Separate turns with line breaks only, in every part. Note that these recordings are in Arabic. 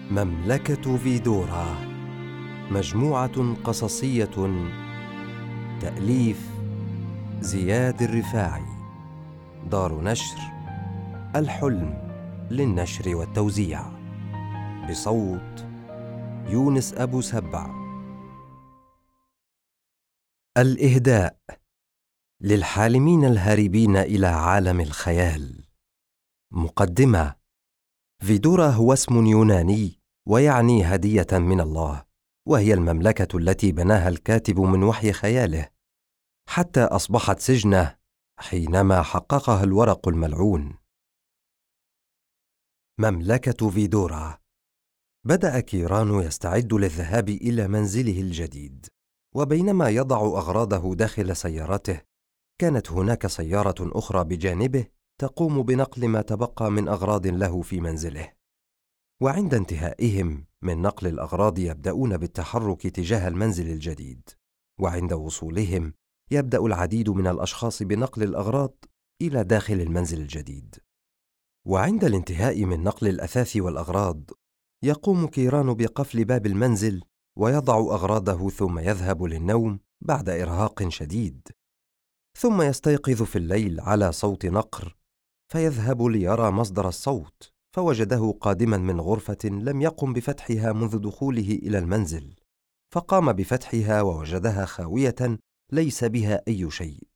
مملكة فيدورا، مجموعة قصصية، تأليف زياد الرفاعي، دار نشر الحلم للنشر والتوزيع، بصوت يونس أبو سبع. الإهداء للحالمين الهاربين إلى عالم الخيال. مقدمة: فيدورا هو اسم يوناني ويعني هدية من الله، وهي المملكة التي بناها الكاتب من وحي خياله، حتى أصبحت سجنه حينما حققها الورق الملعون. مملكة فيدورا. بدأ كيران يستعد للذهاب إلى منزله الجديد، وبينما يضع أغراضه داخل سيارته، كانت هناك سيارة أخرى بجانبه تقوم بنقل ما تبقى من أغراض له في منزله. وعند انتهائهم من نقل الأغراض يبدأون بالتحرك تجاه المنزل الجديد، وعند وصولهم يبدأ العديد من الأشخاص بنقل الأغراض إلى داخل المنزل الجديد. وعند الانتهاء من نقل الأثاث والأغراض يقوم كيران بقفل باب المنزل ويضع أغراضه، ثم يذهب للنوم بعد إرهاق شديد، ثم يستيقظ في الليل على صوت نقر، فيذهب ليرى مصدر الصوت، فوجده قادما من غرفة لم يقم بفتحها منذ دخوله إلى المنزل، فقام بفتحها ووجدها خاوية ليس بها أي شيء.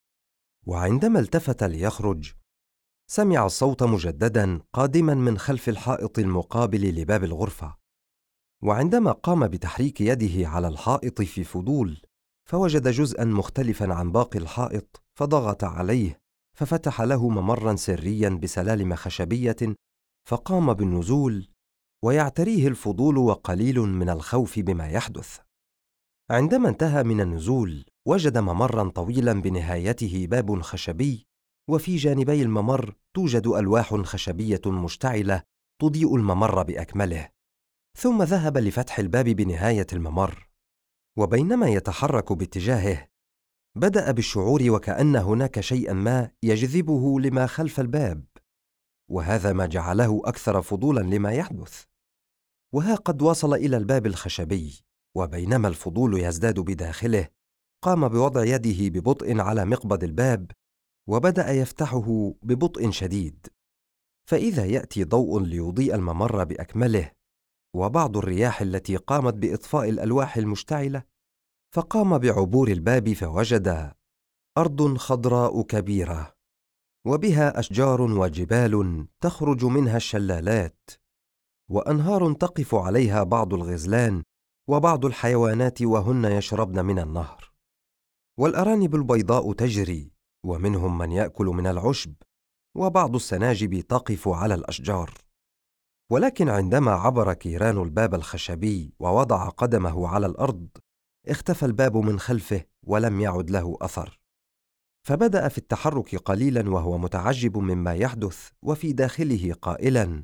وعندما التفت ليخرج سمع الصوت مجددا قادما من خلف الحائط المقابل لباب الغرفة، وعندما قام بتحريك يده على الحائط في فضول فوجد جزءا مختلفا عن باقي الحائط، فضغط عليه ففتح له ممرا سريا بسلالم خشبية، فقام بالنزول ويعتريه الفضول وقليل من الخوف بما يحدث. عندما انتهى من النزول وجد ممرا طويلا بنهايته باب خشبي، وفي جانبي الممر توجد ألواح خشبية مشتعلة تضيء الممر بأكمله، ثم ذهب لفتح الباب بنهاية الممر، وبينما يتحرك باتجاهه بدأ بالشعور وكأن هناك شيئا ما يجذبه لما خلف الباب، وهذا ما جعله أكثر فضولا لما يحدث. وها قد وصل إلى الباب الخشبي، وبينما الفضول يزداد بداخله قام بوضع يده ببطء على مقبض الباب، وبدأ يفتحه ببطء شديد، فإذا يأتي ضوء ليضيء الممر بأكمله وبعض الرياح التي قامت بإطفاء الألواح المشتعلة، فقام بعبور الباب فوجد أرض خضراء كبيرة وبها أشجار وجبال تخرج منها الشلالات، وأنهار تقف عليها بعض الغزلان وبعض الحيوانات وهن يشربن من النهر، والأرانب البيضاء تجري، ومنهم من يأكل من العشب، وبعض السناجب تقف على الأشجار. ولكن عندما عبر كيران الباب الخشبي ووضع قدمه على الأرض اختفى الباب من خلفه ولم يعد له أثر، فبدأ في التحرك قليلا وهو متعجب مما يحدث وفي داخله قائلا: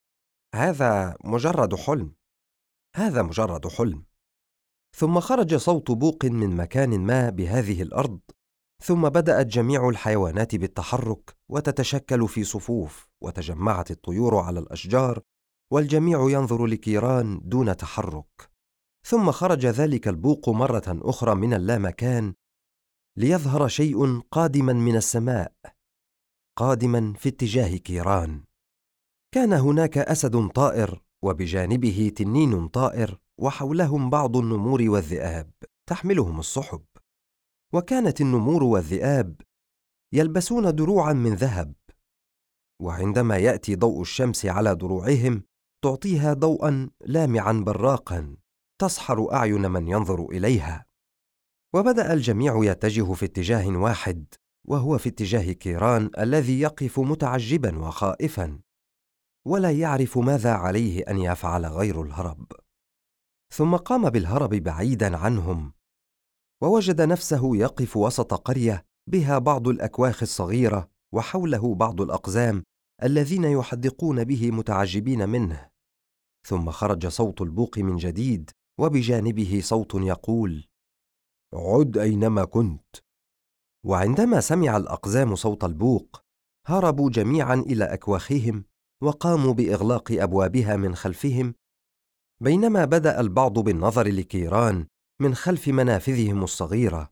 هذا مجرد حلم، هذا مجرد حلم. ثم خرج صوت بوق من مكان ما بهذه الأرض، ثم بدأت جميع الحيوانات بالتحرك وتتشكل في صفوف، وتجمعت الطيور على الأشجار، والجميع ينظر لكيران دون تحرك. ثم خرج ذلك البوق مرة أخرى من اللامكان ليظهر شيء قادما من السماء، قادما في اتجاه كيران. كان هناك أسد طائر، وبجانبه تنين طائر، وحولهم بعض النمور والذئاب تحملهم السحب، وكانت النمور والذئاب يلبسون دروعا من ذهب، وعندما يأتي ضوء الشمس على دروعهم تعطيها ضوءا لامعا براقا تسحر أعين من ينظر إليها. وبدأ الجميع يتجه في اتجاه واحد، وهو في اتجاه كيران الذي يقف متعجبا وخائفا ولا يعرف ماذا عليه أن يفعل غير الهرب. ثم قام بالهرب بعيدا عنهم، ووجد نفسه يقف وسط قرية بها بعض الأكواخ الصغيرة وحوله بعض الأقزام الذين يحدقون به متعجبين منه. ثم خرج صوت البوق من جديد، وبجانبه صوت يقول: عد أينما كنت. وعندما سمع الأقزام صوت البوق هربوا جميعا إلى أكواخهم، وقاموا بإغلاق أبوابها من خلفهم، بينما بدأ البعض بالنظر لكيران من خلف منافذهم الصغيرة.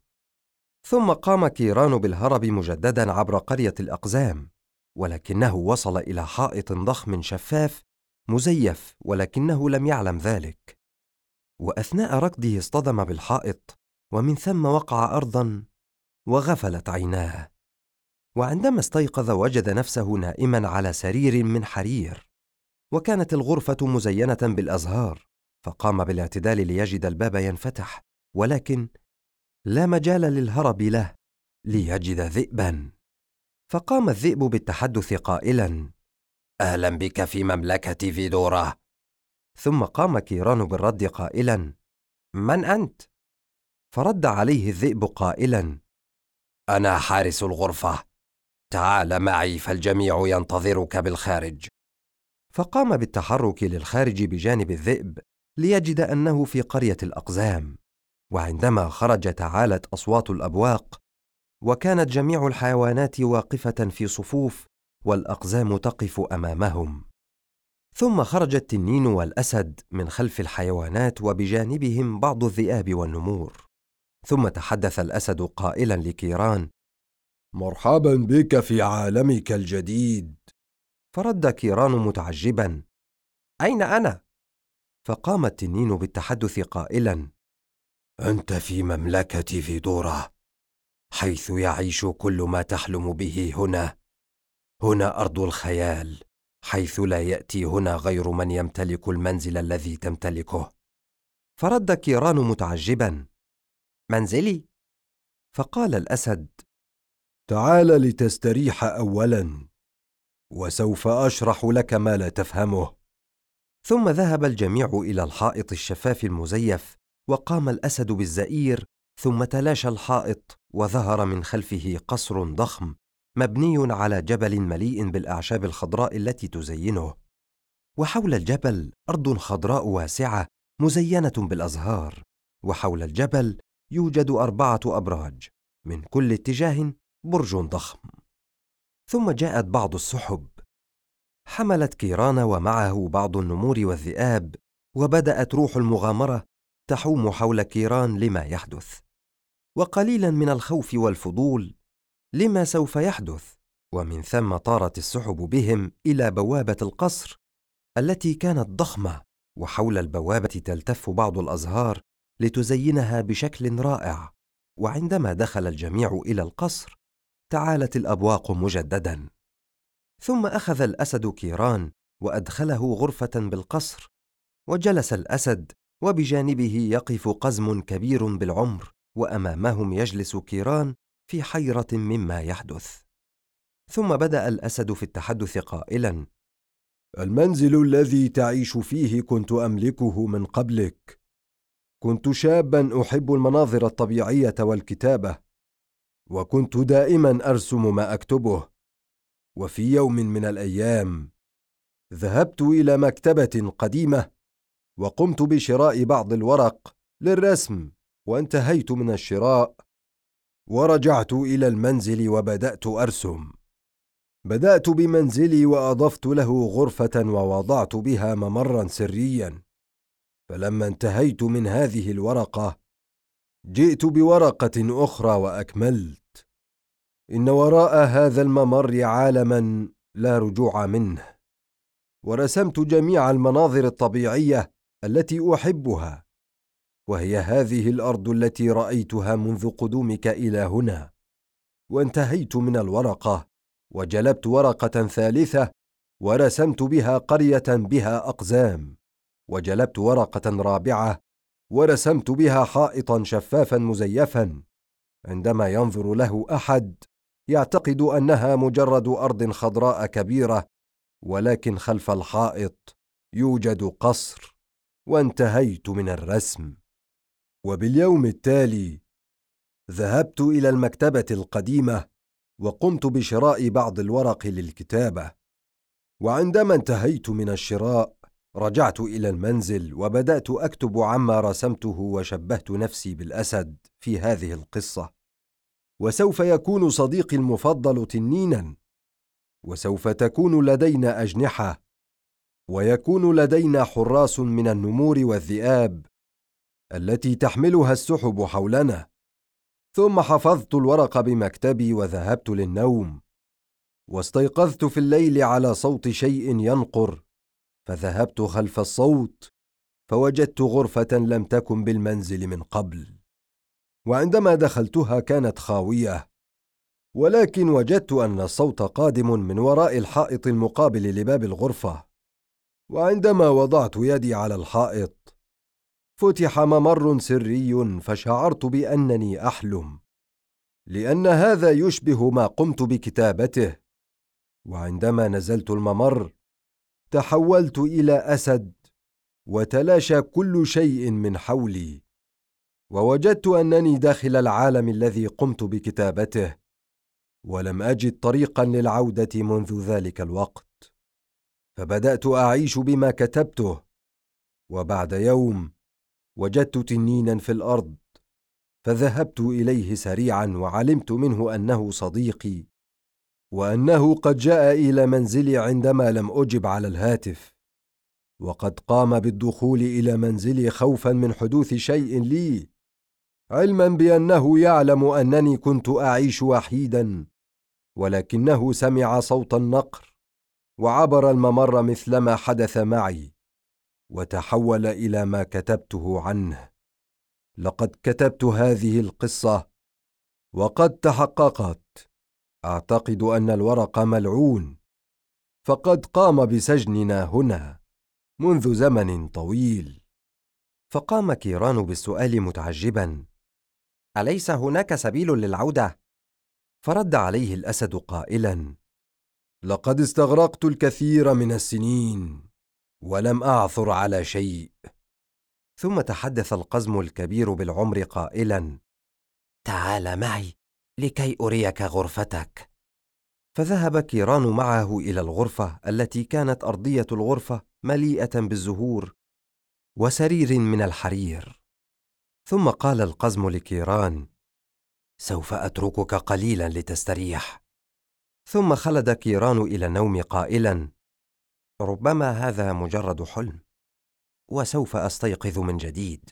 ثم قام كيران بالهرب مجددا عبر قرية الأقزام، ولكنه وصل إلى حائط ضخم شفاف مزيف، ولكنه لم يعلم ذلك. وأثناء ركضه اصطدم بالحائط، ومن ثم وقع أرضا وغفلت عيناه. وعندما استيقظ وجد نفسه نائما على سرير من حرير، وكانت الغرفة مزينة بالأزهار. فقام بالاعتدال ليجد الباب ينفتح، ولكن لا مجال للهرب له ليجد ذئبا. فقام الذئب بالتحدث قائلا: أهلا بك في مملكة فيدورا. ثم قام كيران بالرد قائلا: من أنت؟ فرد عليه الذئب قائلا: أنا حارس الغرفة، تعال معي فالجميع ينتظرك بالخارج. فقام بالتحرك للخارج بجانب الذئب ليجد أنه في قرية الأقزام. وعندما خرج تعالت أصوات الأبواق، وكانت جميع الحيوانات واقفة في صفوف، والأقزام تقف أمامهم. ثم خرج التنين والأسد من خلف الحيوانات، وبجانبهم بعض الذئاب والنمور. ثم تحدث الأسد قائلا لكيران:
مرحبا بك في عالمك الجديد.
فرد كيران متعجبا: أين أنا؟ فقام التنين بالتحدث قائلا:
أنت في مملكة فيدورا، حيث يعيش كل ما تحلم به هنا. هنا أرض الخيال، حيث لا يأتي هنا غير من يمتلك المنزل الذي تمتلكه.
فرد كيران متعجبا: منزلي؟ فقال الأسد:
تعال لتستريح أولا، وسوف أشرح لك ما لا تفهمه.
ثم ذهب الجميع إلى الحائط الشفاف المزيف، وقام الأسد بالزئير، ثم تلاشى الحائط، وظهر من خلفه قصر ضخم مبني على جبل مليء بالأعشاب الخضراء التي تزينه. وحول الجبل أرض خضراء واسعة مزينة بالأزهار، وحول الجبل يوجد 4 أبراج، من كل اتجاه برج ضخم. ثم جاءت بعض السحب، حملت كيران ومعه بعض النمور والذئاب، وبدأت روح المغامرة تحوم حول كيران لما يحدث، وقليلا من الخوف والفضول لما سوف يحدث. ومن ثم طارت السحب بهم إلى بوابة القصر التي كانت ضخمة، وحول البوابة تلتف بعض الأزهار لتزينها بشكل رائع. وعندما دخل الجميع إلى القصر تعالت الأبواق مجددا. ثم أخذ الأسد كيران وأدخله غرفة بالقصر، وجلس الأسد، وبجانبه يقف قزم كبير بالعمر، وأمامهم يجلس كيران في حيرة مما يحدث. ثم بدأ الأسد في التحدث قائلا:
المنزل الذي تعيش فيه كنت أملكه من قبلك. كنت شابا أحب المناظر الطبيعية والكتابة، وكنت دائما أرسم ما أكتبه. وفي يوم من الأيام ذهبت إلى مكتبة قديمة، وقمت بشراء بعض الورق للرسم، وانتهيت من الشراء ورجعت إلى المنزل وبدأت أرسم. بدأت بمنزلي وأضفت له غرفة ووضعت بها ممرا سريا. فلما انتهيت من هذه الورقة جئت بورقة أخرى وأكملت. إن وراء هذا الممر عالما لا رجوع منه، ورسمت جميع المناظر الطبيعية التي أحبها، وهي هذه الأرض التي رأيتها منذ قدومك إلى هنا. وانتهيت من الورقة وجلبت ورقة ثالثة ورسمت بها قرية بها أقزام، وجلبت ورقة رابعة ورسمت بها حائطا شفافا مزيفا. عندما ينظر له أحد يعتقد أنها مجرد أرض خضراء كبيرة، ولكن خلف الحائط يوجد قصر. وانتهيت من الرسم. وباليوم التالي ذهبت إلى المكتبة القديمة وقمت بشراء بعض الورق للكتابة. وعندما انتهيت من الشراء رجعت إلى المنزل وبدأت أكتب عما رسمته، وشبهت نفسي بالأسد في هذه القصة. وسوف يكون صديقي المفضل تنينا، وسوف تكون لدينا أجنحة، ويكون لدينا حراس من النمور والذئاب التي تحملها السحب حولنا. ثم حفظت الورق بمكتبي وذهبت للنوم، واستيقظت في الليل على صوت شيء ينقر، فذهبت خلف الصوت فوجدت غرفة لم تكن بالمنزل من قبل، وعندما دخلتها كانت خاوية، ولكن وجدت أن الصوت قادم من وراء الحائط المقابل لباب الغرفة. وعندما وضعت يدي على الحائط فتح ممر سري، فشعرت بأنني أحلم، لأن هذا يشبه ما قمت بكتابته. وعندما نزلت الممر تحولت إلى أسد، وتلاشى كل شيء من حولي، ووجدت أنني داخل العالم الذي قمت بكتابته، ولم أجد طريقا للعودة منذ ذلك الوقت. فبدأت أعيش بما كتبته، وبعد يوم وجدت تنينا في الأرض، فذهبت إليه سريعا، وعلمت منه أنه صديقي، وأنه قد جاء إلى منزلي عندما لم أجب على الهاتف، وقد قام بالدخول إلى منزلي خوفا من حدوث شيء لي، علما بأنه يعلم أنني كنت أعيش وحيدا، ولكنه سمع صوت النقر وعبر الممر مثلما حدث معي، وتحول إلى ما كتبته عنه. لقد كتبت هذه القصة وقد تحققت. أعتقد أن الورق ملعون، فقد قام بسجننا هنا منذ زمن طويل.
فقام كيران بالسؤال متعجبا: أليس هناك سبيل للعودة؟ فرد عليه الأسد قائلا:
لقد استغرقت الكثير من السنين ولم أعثر على شيء.
ثم تحدث القزم الكبير بالعمر قائلا: تعال معي لكي أريك غرفتك. فذهب كيران معه إلى الغرفة التي كانت أرضية الغرفة مليئة بالزهور وسرير من الحرير. ثم قال القزم لكيران: سوف أتركك قليلا لتستريح. ثم خلد كيران إلى النوم قائلا: ربما هذا مجرد حلم، وسوف أستيقظ من جديد.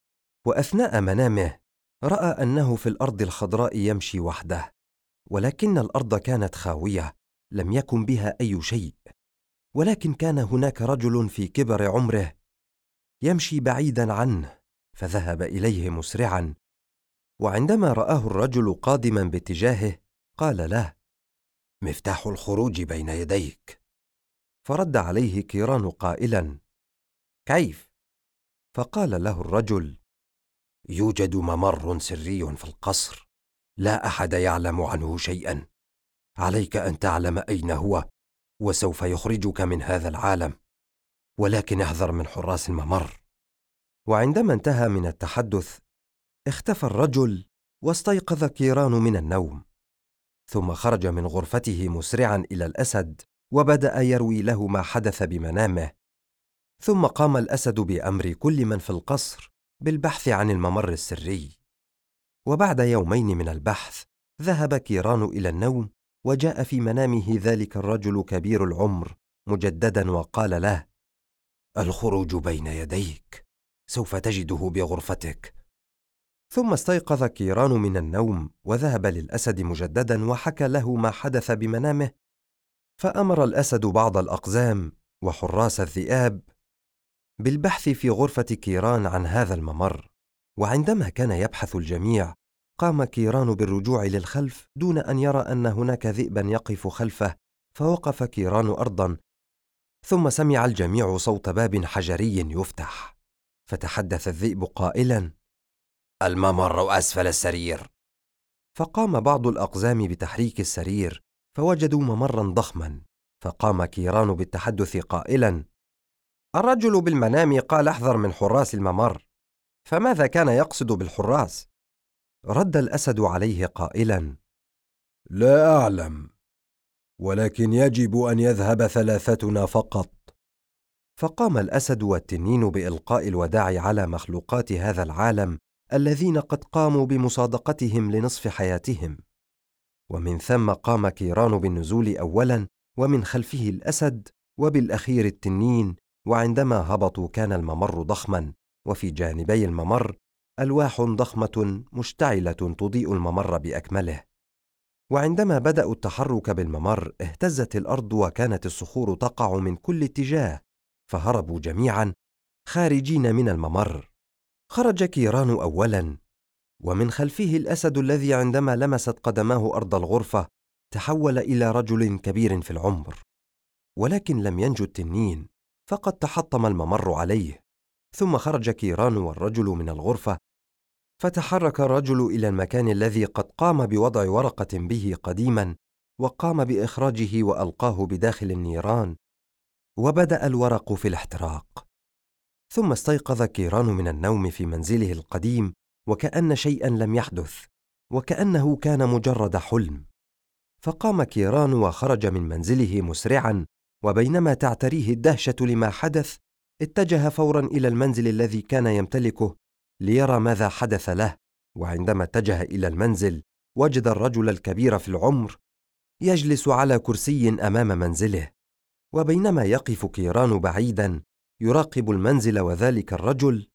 وأثناء منامه رأى أنه في الأرض الخضراء يمشي وحده، ولكن الأرض كانت خاوية، لم يكن بها أي شيء، ولكن كان هناك رجل في كبر عمره يمشي بعيدا عنه، فذهب إليه مسرعا. وعندما رآه الرجل قادما باتجاهه قال له:
مفتاح الخروج بين يديك.
فرد عليه كيران قائلا: كيف؟ فقال له الرجل:
يوجد ممر سري في القصر، لا أحد يعلم عنه شيئا، عليك أن تعلم أين هو، وسوف يخرجك من هذا العالم، ولكن احذر من حراس الممر.
وعندما انتهى من التحدث اختفى الرجل، واستيقظ كيران من النوم، ثم خرج من غرفته مسرعا إلى الأسد، وبدأ يروي له ما حدث بمنامه. ثم قام الأسد بأمر كل من في القصر بالبحث عن الممر السري. وبعد يومين من البحث ذهب كيران إلى النوم، وجاء في منامه ذلك الرجل كبير العمر مجددا، وقال له:
الخروج بين يديك، سوف تجده بغرفتك.
ثم استيقظ كيران من النوم وذهب للأسد مجددا وحكى له ما حدث بمنامه. فأمر الأسد بعض الأقزام وحراس الذئاب بالبحث في غرفة كيران عن هذا الممر. وعندما كان يبحث الجميع قام كيران بالرجوع للخلف دون أن يرى أن هناك ذئبا يقف خلفه، فوقف كيران أرضا، ثم سمع الجميع صوت باب حجري يفتح، فتحدث الذئب قائلا:
الممر أسفل السرير.
فقام بعض الأقزام بتحريك السرير، فوجدوا ممرا ضخما، فقام كيران بالتحدث قائلا: الرجل بالمنام قال احذر من حراس الممر، فماذا كان يقصد بالحراس؟ رد الأسد عليه قائلا:
لا أعلم، ولكن يجب أن يذهب ثلاثتنا فقط.
فقام الأسد والتنين بإلقاء الوداع على مخلوقات هذا العالم الذين قد قاموا بمصادقتهم لنصف حياتهم. ومن ثم قام كيران بالنزول أولا، ومن خلفه الأسد، وبالأخير التنين. وعندما هبطوا كان الممر ضخما، وفي جانبي الممر ألواح ضخمة مشتعلة تضيء الممر بأكمله. وعندما بدأوا التحرك بالممر اهتزت الأرض، وكانت الصخور تقع من كل اتجاه، فهربوا جميعا خارجين من الممر. خرج كيران أولا، ومن خلفه الأسد الذي عندما لمست قدماه أرض الغرفة تحول إلى رجل كبير في العمر. ولكن لم ينجو التنين، فقد تحطم الممر عليه. ثم خرج كيران والرجل من الغرفة، فتحرك الرجل إلى المكان الذي قد قام بوضع ورقة به قديما، وقام بإخراجه وألقاه بداخل النيران، وبدأ الورق في الاحتراق. ثم استيقظ كيران من النوم في منزله القديم، وكأن شيئا لم يحدث، وكأنه كان مجرد حلم. فقام كيران وخرج من منزله مسرعا، وبينما تعتريه الدهشة لما حدث اتجه فورا إلى المنزل الذي كان يمتلكه ليرى ماذا حدث له. وعندما اتجه إلى المنزل وجد الرجل الكبير في العمر يجلس على كرسي أمام منزله. وبينما يقف كيران بعيدا يراقب المنزل وذلك الرجل،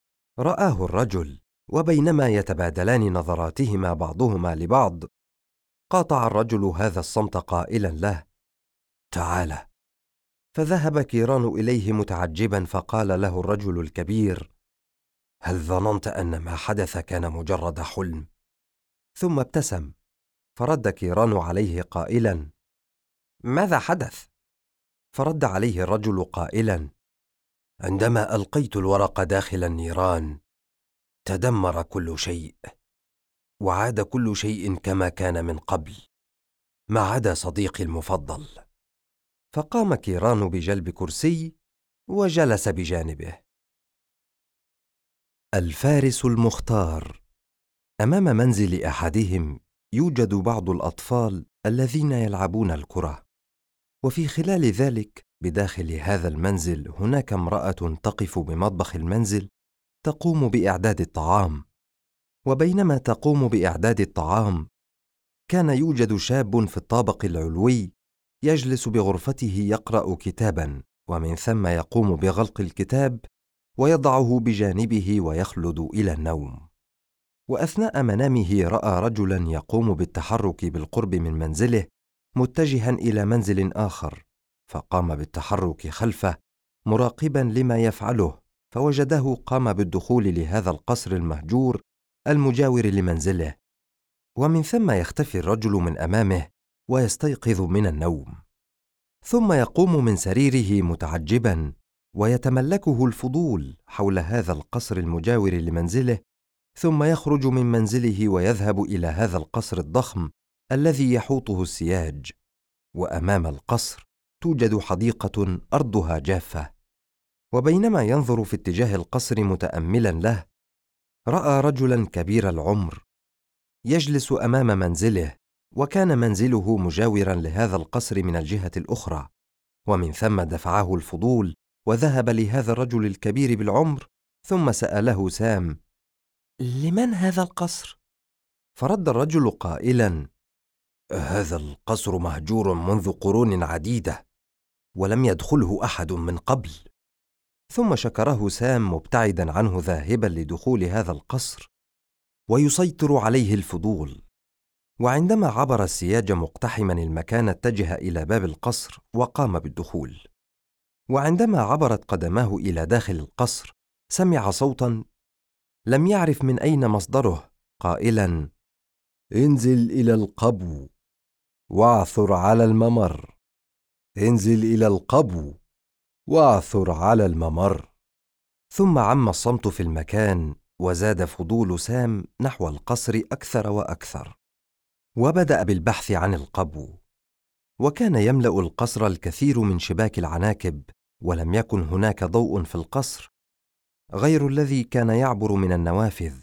رآه الرجل، وبينما يتبادلان نظراتهما بعضهما لبعض قاطع الرجل هذا الصمت قائلا له: تعال. فذهب كيران إليه متعجبا، فقال له الرجل الكبير: هل ظننت أن ما حدث كان مجرد حلم؟ ثم ابتسم، فرد كيران عليه قائلا: ماذا حدث؟ فرد عليه الرجل قائلا: عندما ألقيت الورق داخل النيران تدمر كل شيء، وعاد كل شيء كما كان من قبل، ما عدا صديقي المفضل. فقام كيران بجلب كرسي وجلس بجانبه. الفارس المختار. أمام منزل أحدهم يوجد بعض الأطفال الذين يلعبون الكرة، وفي خلال ذلك بداخل هذا المنزل هناك امرأة تقف بمطبخ المنزل تقوم بإعداد الطعام. وبينما تقوم بإعداد الطعام كان يوجد شاب في الطابق العلوي يجلس بغرفته يقرأ كتابا، ومن ثم يقوم بغلق الكتاب ويضعه بجانبه ويخلد إلى النوم. وأثناء منامه رأى رجلا يقوم بالتحرك بالقرب من منزله متجها إلى منزل آخر، فقام بالتحرك خلفه مراقبا لما يفعله، فوجده قام بالدخول لهذا القصر المهجور المجاور لمنزله. ومن ثم يختفي الرجل من أمامه ويستيقظ من النوم، ثم يقوم من سريره متعجبا ويتملكه الفضول حول هذا القصر المجاور لمنزله، ثم يخرج من منزله ويذهب إلى هذا القصر الضخم الذي يحوطه السياج. وأمام القصر توجد حديقة أرضها جافة. وبينما ينظر في اتجاه القصر متأملا له رأى رجلا كبير العمر يجلس أمام منزله، وكان منزله مجاورا لهذا القصر من الجهة الأخرى. ومن ثم دفعه الفضول وذهب لهذا الرجل الكبير بالعمر، ثم سأله سام: لمن هذا القصر؟ فرد الرجل قائلا: هذا القصر مهجور منذ قرون عديدة، ولم يدخله أحد من قبل. ثم شكره سام مبتعدا عنه ذاهبا لدخول هذا القصر ويسيطر عليه الفضول. وعندما عبر السياج مقتحما المكان اتجه إلى باب القصر وقام بالدخول. وعندما عبرت قدماه إلى داخل القصر سمع صوتا لم يعرف من أين مصدره قائلا: انزل إلى القبو واعثر على الممر، انزل إلى القبو واعثر على الممر. ثم عم الصمت في المكان، وزاد فضول سام نحو القصر أكثر وأكثر، وبدأ بالبحث عن القبو. وكان يملأ القصر الكثير من شباك العناكب، ولم يكن هناك ضوء في القصر غير الذي كان يعبر من النوافذ.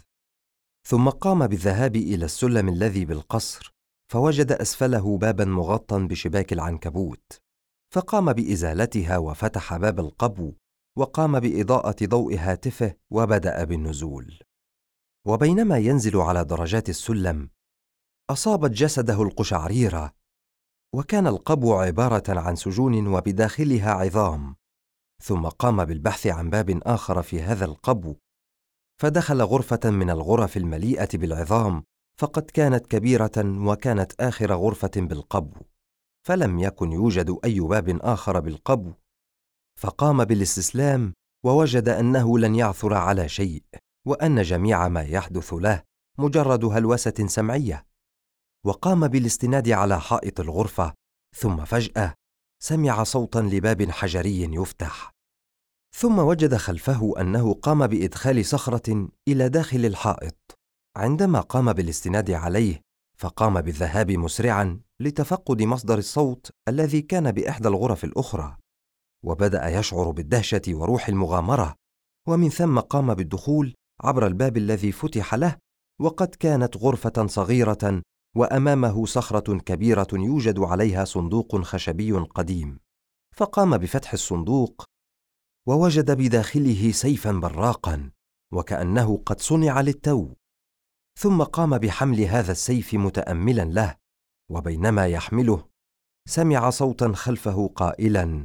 ثم قام بالذهاب إلى السلم الذي بالقصر، فوجد أسفله بابا مغطى بشباك العنكبوت، فقام بإزالتها وفتح باب القبو، وقام بإضاءة ضوء هاتفه وبدأ بالنزول. وبينما ينزل على درجات السلم أصابت جسده القشعريرة، وكان القبو عبارة عن سجون وبداخلها عظام. ثم قام بالبحث عن باب آخر في هذا القبو، فدخل غرفة من الغرف المليئة بالعظام، فقد كانت كبيرة وكانت آخر غرفة بالقبو، فلم يكن يوجد أي باب آخر بالقبو. فقام بالاستسلام، ووجد أنه لن يعثر على شيء، وأن جميع ما يحدث له مجرد هلوسة سمعية. وقام بالاستناد على حائط الغرفة، ثم فجأة سمع صوتا لباب حجري يفتح، ثم وجد خلفه أنه قام بإدخال صخرة إلى داخل الحائط. عندما قام بالاستناد عليه، فقام بالذهاب مسرعا لتفقد مصدر الصوت الذي كان بإحدى الغرف الأخرى، وبدأ يشعر بالدهشة وروح المغامرة، ومن ثم قام بالدخول عبر الباب الذي فتح له، وقد كانت غرفة صغيرة وأمامه صخرة كبيرة يوجد عليها صندوق خشبي قديم. فقام بفتح الصندوق، ووجد بداخله سيفا براقا وكأنه قد صنع للتو. ثم قام بحمل هذا السيف متأملا له، وبينما يحمله سمع صوتا خلفه قائلا: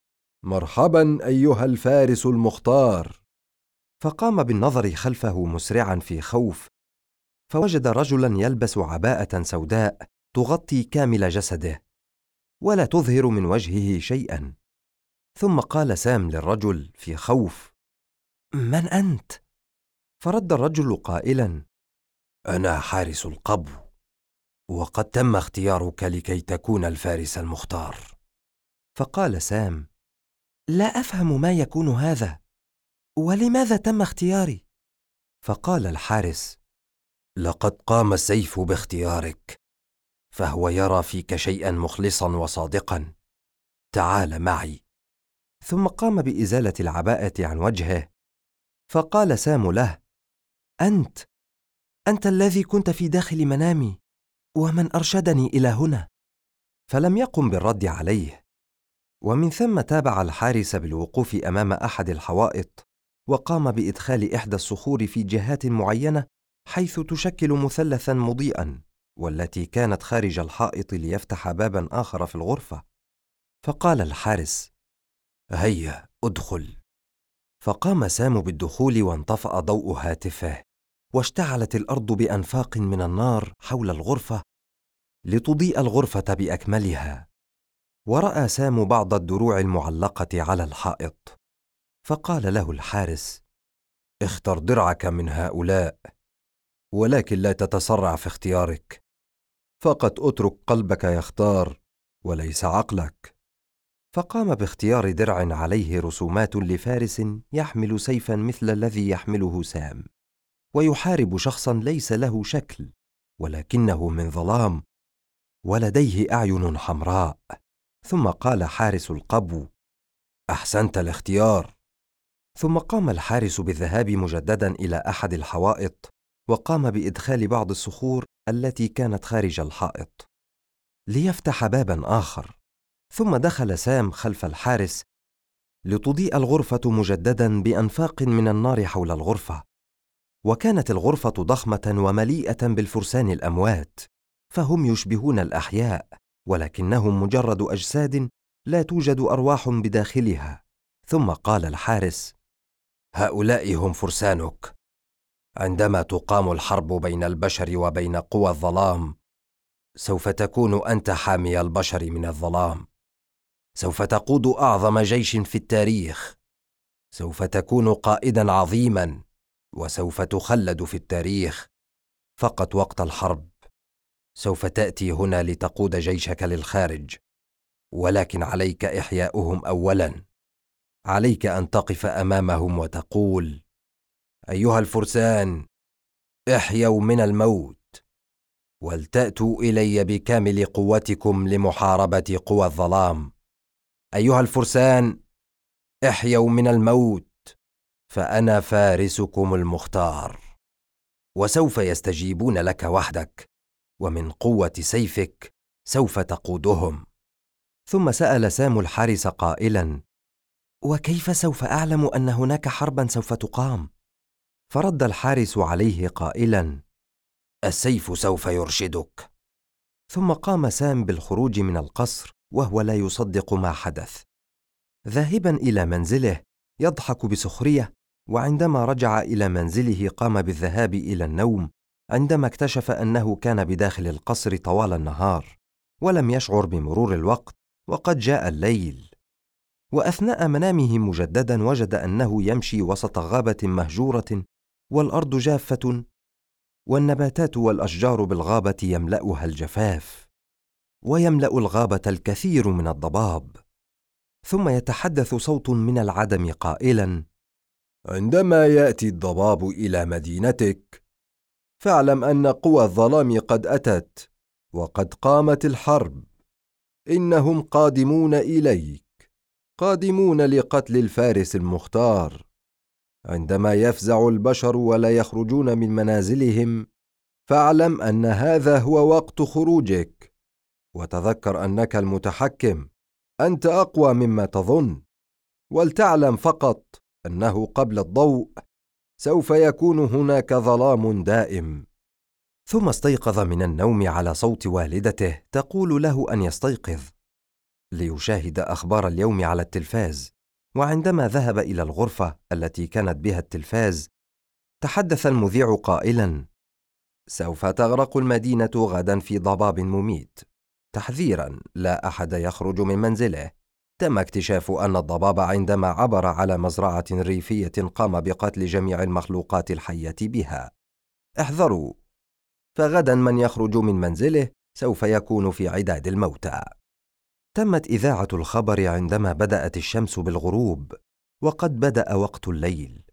مرحبا أيها الفارس المختار.
فقام بالنظر خلفه مسرعا في خوف، فوجد رجلا يلبس عباءة سوداء تغطي كامل جسده ولا تظهر من وجهه شيئا. ثم قال سام للرجل في خوف: من أنت؟ فرد الرجل قائلا:
أنا حارس القبو، وقد تم اختيارك لكي تكون الفارس المختار.
فقال سام: لا أفهم ما يكون هذا، ولماذا تم اختياري؟ فقال الحارس:
لقد قام السيف باختيارك، فهو يرى فيك شيئا مخلصا وصادقا. تعال معي.
ثم قام بإزالة العباءة عن وجهه، فقال سام له: أنت الذي كنت في داخل منامي، ومن أرشدني إلى هنا. فلم يقم بالرد عليه، ومن ثم تابع الحارس بالوقوف أمام أحد الحوائط، وقام بإدخال إحدى الصخور في جهات معينة حيث تشكل مثلثا مضيئا، والتي كانت خارج الحائط، ليفتح بابا آخر في الغرفة. فقال الحارس:
هيا ادخل.
فقام سام بالدخول، وانطفأ ضوء هاتفه، واشتعلت الأرض بأنفاق من النار حول الغرفة لتضيء الغرفة بأكملها. ورأى سام بعض الدروع المعلقة على الحائط، فقال له الحارس:
اختر درعك من هؤلاء، ولكن لا تتسرع في اختيارك، فقط اترك قلبك يختار وليس عقلك.
فقام باختيار درع عليه رسومات لفارس يحمل سيفا مثل الذي يحمله سام، ويحارب شخصا ليس له شكل ولكنه من ظلام، ولديه أعين حمراء. ثم قال حارس القبو:
أحسنت الاختيار.
ثم قام الحارس بالذهاب مجددا إلى أحد الحوائط، وقام بإدخال بعض الصخور التي كانت خارج الحائط ليفتح بابا آخر. ثم دخل سام خلف الحارس لتضيء الغرفة مجددا بأنفاق من النار حول الغرفة. وكانت الغرفة ضخمة ومليئة بالفرسان الأموات، فهم يشبهون الأحياء، ولكنهم مجرد أجساد لا توجد أرواح بداخلها. ثم قال الحارس:
هؤلاء هم فرسانك. عندما تقام الحرب بين البشر وبين قوى الظلام، سوف تكون أنت حامي البشر من الظلام، سوف تقود أعظم جيش في التاريخ، سوف تكون قائدا عظيما، وسوف تخلد في التاريخ. فقط وقت الحرب سوف تأتي هنا لتقود جيشك للخارج، ولكن عليك إحياؤهم أولا. عليك أن تقف أمامهم وتقول: أيها الفرسان، احيوا من الموت، ولتأتوا إلي بكامل قوتكم لمحاربة قوى الظلام. أيها الفرسان، احيوا من الموت، فأنا فارسكم المختار. وسوف يستجيبون لك وحدك، ومن قوة سيفك سوف تقودهم.
ثم سأل سام الحارس قائلا: وكيف سوف أعلم أن هناك حربا سوف تقام؟ فرد الحارس عليه قائلا:
السيف سوف يرشدك.
ثم قام سام بالخروج من القصر وهو لا يصدق ما حدث، ذاهبا إلى منزله يضحك بسخرية. وعندما رجع إلى منزله قام بالذهاب إلى النوم عندما اكتشف أنه كان بداخل القصر طوال النهار ولم يشعر بمرور الوقت وقد جاء الليل. وأثناء منامه مجددا وجد أنه يمشي وسط غابة مهجورة والأرض جافة والنباتات والأشجار بالغابة يملأها الجفاف، ويملأ الغابة الكثير من الضباب. ثم يتحدث صوت من العدم قائلا:
عندما يأتي الضباب إلى مدينتك فاعلم أن قوى الظلام قد أتت وقد قامت الحرب. إنهم قادمون إليك، قادمون لقتل الفارس المختار. عندما يفزع البشر ولا يخرجون من منازلهم فاعلم أن هذا هو وقت خروجك، وتذكر أنك المتحكم، أنت أقوى مما تظن. ولتعلم فقط أنه قبل الضوء سوف يكون هناك ظلام دائم.
ثم استيقظ من النوم على صوت والدته تقول له أن يستيقظ ليشاهد أخبار اليوم على التلفاز. وعندما ذهب إلى الغرفة التي كانت بها التلفاز تحدث المذيع قائلا: سوف تغرق المدينة غدا في ضباب مميت، تحذيرا لا أحد يخرج من منزله. تم اكتشاف أن الضباب عندما عبر على مزرعة ريفية قام بقتل جميع المخلوقات الحية بها. احذروا، فغدا من يخرج من منزله سوف يكون في عداد الموتى. تمت إذاعة الخبر عندما بدأت الشمس بالغروب وقد بدأ وقت الليل،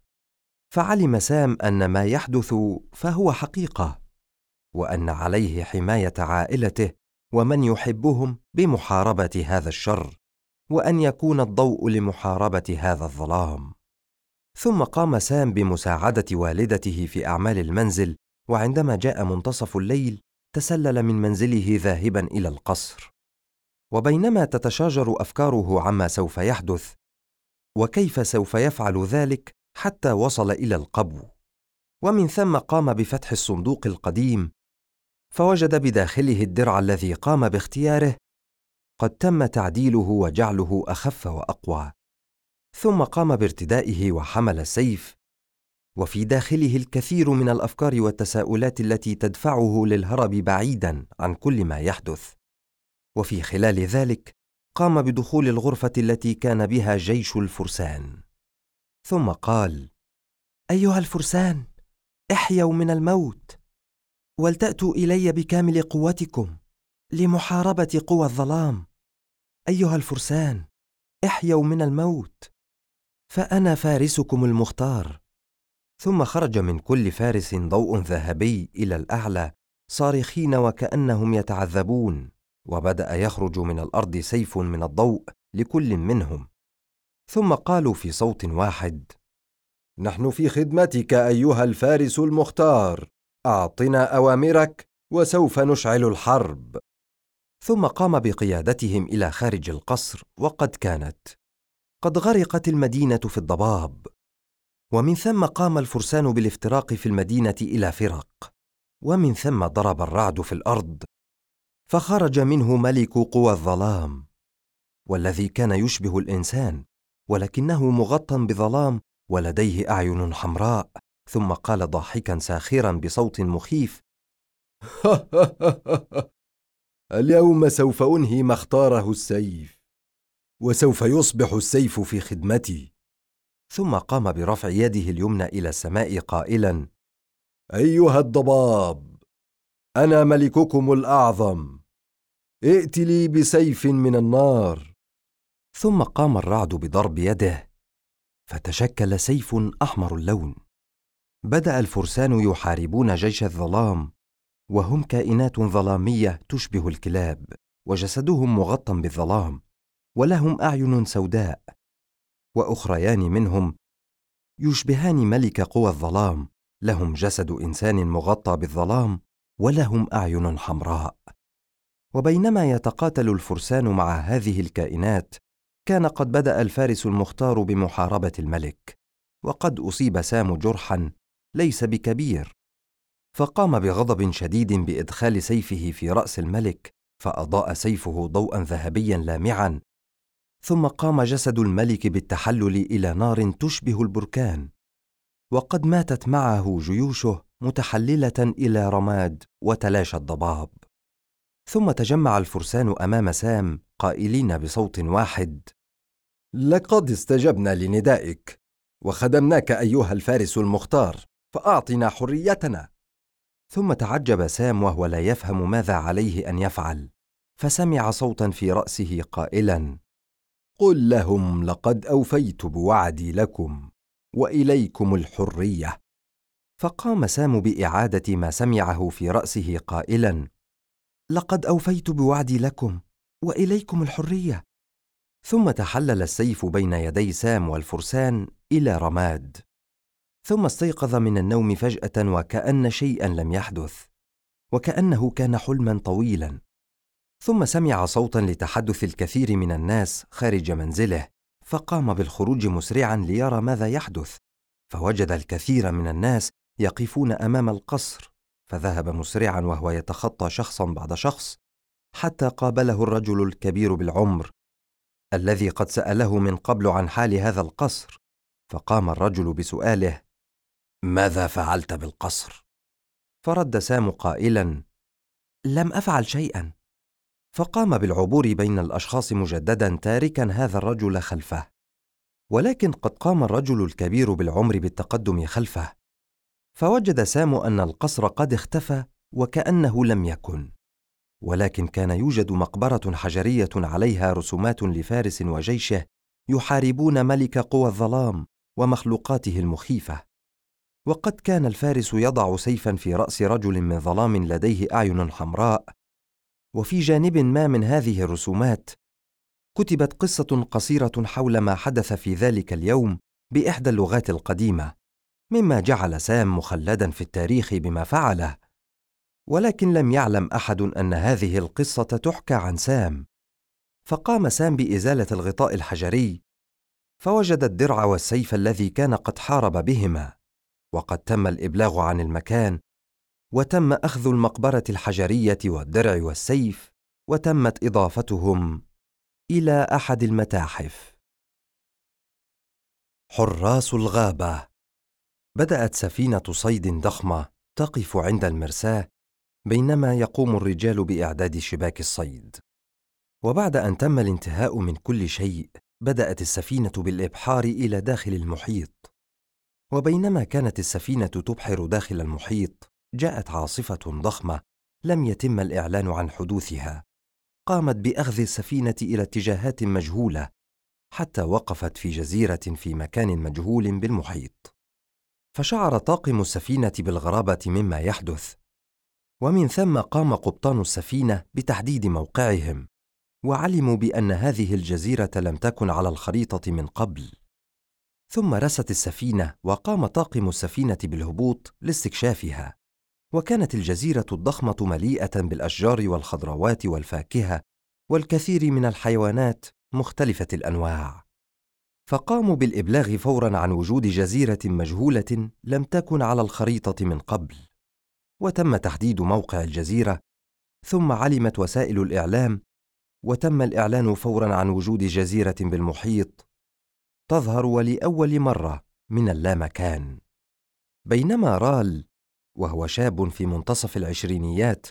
فعلم سام أن ما يحدث فهو حقيقة، وأن عليه حماية عائلته ومن يحبهم بمحاربة هذا الشر، وأن يكون الضوء لمحاربة هذا الظلام. ثم قام سام بمساعدة والدته في أعمال المنزل، وعندما جاء منتصف الليل تسلل من منزله ذاهبا إلى القصر. وبينما تتشاجر أفكاره عما سوف يحدث وكيف سوف يفعل ذلك حتى وصل إلى القبو، ومن ثم قام بفتح الصندوق القديم فوجد بداخله الدرع الذي قام باختياره قد تم تعديله وجعله أخف وأقوى. ثم قام بارتدائه وحمل السيف، وفي داخله الكثير من الأفكار والتساؤلات التي تدفعه للهرب بعيدا عن كل ما يحدث. وفي خلال ذلك قام بدخول الغرفة التي كان بها جيش الفرسان، ثم قال: أيها الفرسان، احيوا من الموت ولتأتوا إلي بكامل قوتكم لمحاربة قوى الظلام. أيها الفرسان، احيوا من الموت، فأنا فارسكم المختار. ثم خرج من كل فارس ضوء ذهبي إلى الأعلى صارخين وكأنهم يتعذبون، وبدأ يخرج من الأرض سيف من الضوء لكل منهم. ثم قالوا في صوت واحد:
نحن في خدمتك أيها الفارس المختار، أعطنا أوامرك وسوف نشعل الحرب.
ثم قام بقيادتهم إلى خارج القصر، وقد كانت قد غرقت المدينة في الضباب. ومن ثم قام الفرسان بالافتراق في المدينة إلى فرق، ومن ثم ضرب الرعد في الأرض فخرج منه ملك قوى الظلام، والذي كان يشبه الإنسان ولكنه مغطى بظلام ولديه أعين حمراء. ثم قال ضاحكا ساخرا بصوت مخيف:
اليوم سوف أنهي ما اختاره السيف، وسوف يصبح السيف في خدمتي.
ثم قام برفع يده اليمنى إلى السماء قائلا:
أيها الضباب، أنا ملككم الأعظم، ائت لي بسيف من النار.
ثم قام الرعد بضرب يده فتشكل سيف أحمر اللون. بدأ الفرسان يحاربون جيش الظلام، وهم كائنات ظلامية تشبه الكلاب، وجسدهم مغطى بالظلام، ولهم أعين سوداء، وأخريان منهم يشبهان ملك قوى الظلام، لهم جسد إنسان مغطى بالظلام ولهم أعين حمراء. وبينما يتقاتل الفرسان مع هذه الكائنات كان قد بدأ الفارس المختار بمحاربة الملك، وقد أصيب سام جرحا ليس بكبير، فقام بغضب شديد بإدخال سيفه في رأس الملك، فأضاء سيفه ضوءا ذهبيا لامعا، ثم قام جسد الملك بالتحلل إلى نار تشبه البركان، وقد ماتت معه جيوشه متحللة إلى رماد وتلاشى الضباب. ثم تجمع الفرسان أمام سام قائلين بصوت واحد:
لقد استجبنا لندائك وخدمناك أيها الفارس المختار، فأعطنا حريتنا.
ثم تعجب سام وهو لا يفهم ماذا عليه أن يفعل، فسمع صوتا في رأسه قائلا:
قل لهم لقد أوفيت بوعدي لكم وإليكم الحرية.
فقام سام بإعادة ما سمعه في رأسه قائلا: لقد أوفيت بوعدي لكم وإليكم الحرية. ثم تحلل السيف بين يدي سام والفرسان إلى رماد، ثم استيقظ من النوم فجأة وكأن شيئا لم يحدث، وكأنه كان حلما طويلا. ثم سمع صوتا لتحدث الكثير من الناس خارج منزله، فقام بالخروج مسرعا ليرى ماذا يحدث، فوجد الكثير من الناس يقفون أمام القصر، فذهب مسرعا وهو يتخطى شخصا بعد شخص حتى قابله الرجل الكبير بالعمر الذي قد سأله من قبل عن حال هذا القصر. فقام الرجل بسؤاله:
ماذا فعلت بالقصر؟
فرد سام قائلا: لم أفعل شيئا. فقام بالعبور بين الأشخاص مجددا تاركا هذا الرجل خلفه، ولكن قد قام الرجل الكبير بالعمر بالتقدم خلفه، فوجد سام أن القصر قد اختفى وكأنه لم يكن، ولكن كان يوجد مقبرة حجرية عليها رسومات لفارس وجيشه يحاربون ملك قوى الظلام ومخلوقاته المخيفة. وقد كان الفارس يضع سيفا في رأس رجل من ظلام لديه أعين حمراء، وفي جانب ما من هذه الرسومات كتبت قصة قصيرة حول ما حدث في ذلك اليوم بإحدى اللغات القديمة، مما جعل سام مخلدا في التاريخ بما فعله. ولكن لم يعلم أحد أن هذه القصة تحكى عن سام. فقام سام بإزالة الغطاء الحجري، فوجد الدرع والسيف الذي كان قد حارب بهما، وقد تم الإبلاغ عن المكان، وتم أخذ المقبرة الحجرية والدرع والسيف، وتمت إضافتهم إلى أحد المتاحف. حراس الغابة. بدأت سفينة صيد ضخمة تقف عند المرساة بينما يقوم الرجال بإعداد شباك الصيد. وبعد أن تم الانتهاء من كل شيء، بدأت السفينة بالإبحار إلى داخل المحيط. وبينما كانت السفينة تبحر داخل المحيط، جاءت عاصفة ضخمة لم يتم الإعلان عن حدوثها، قامت بأخذ السفينة إلى اتجاهات مجهولة حتى وقفت في جزيرة في مكان مجهول بالمحيط. فشعر طاقم السفينة بالغرابة مما يحدث، ومن ثم قام قبطان السفينة بتحديد موقعهم، وعلموا بأن هذه الجزيرة لم تكن على الخريطة من قبل. ثم رست السفينة وقام طاقم السفينة بالهبوط لاستكشافها، وكانت الجزيرة الضخمة مليئة بالأشجار والخضروات والفاكهة والكثير من الحيوانات مختلفة الأنواع. فقاموا بالإبلاغ فوراً عن وجود جزيرة مجهولة لم تكن على الخريطة من قبل، وتم تحديد موقع الجزيرة، ثم علمت وسائل الإعلام، وتم الإعلان فوراً عن وجود جزيرة بالمحيط تظهر ولأول مرة من اللامكان. بينما رال، وهو شاب في منتصف العشرينيات،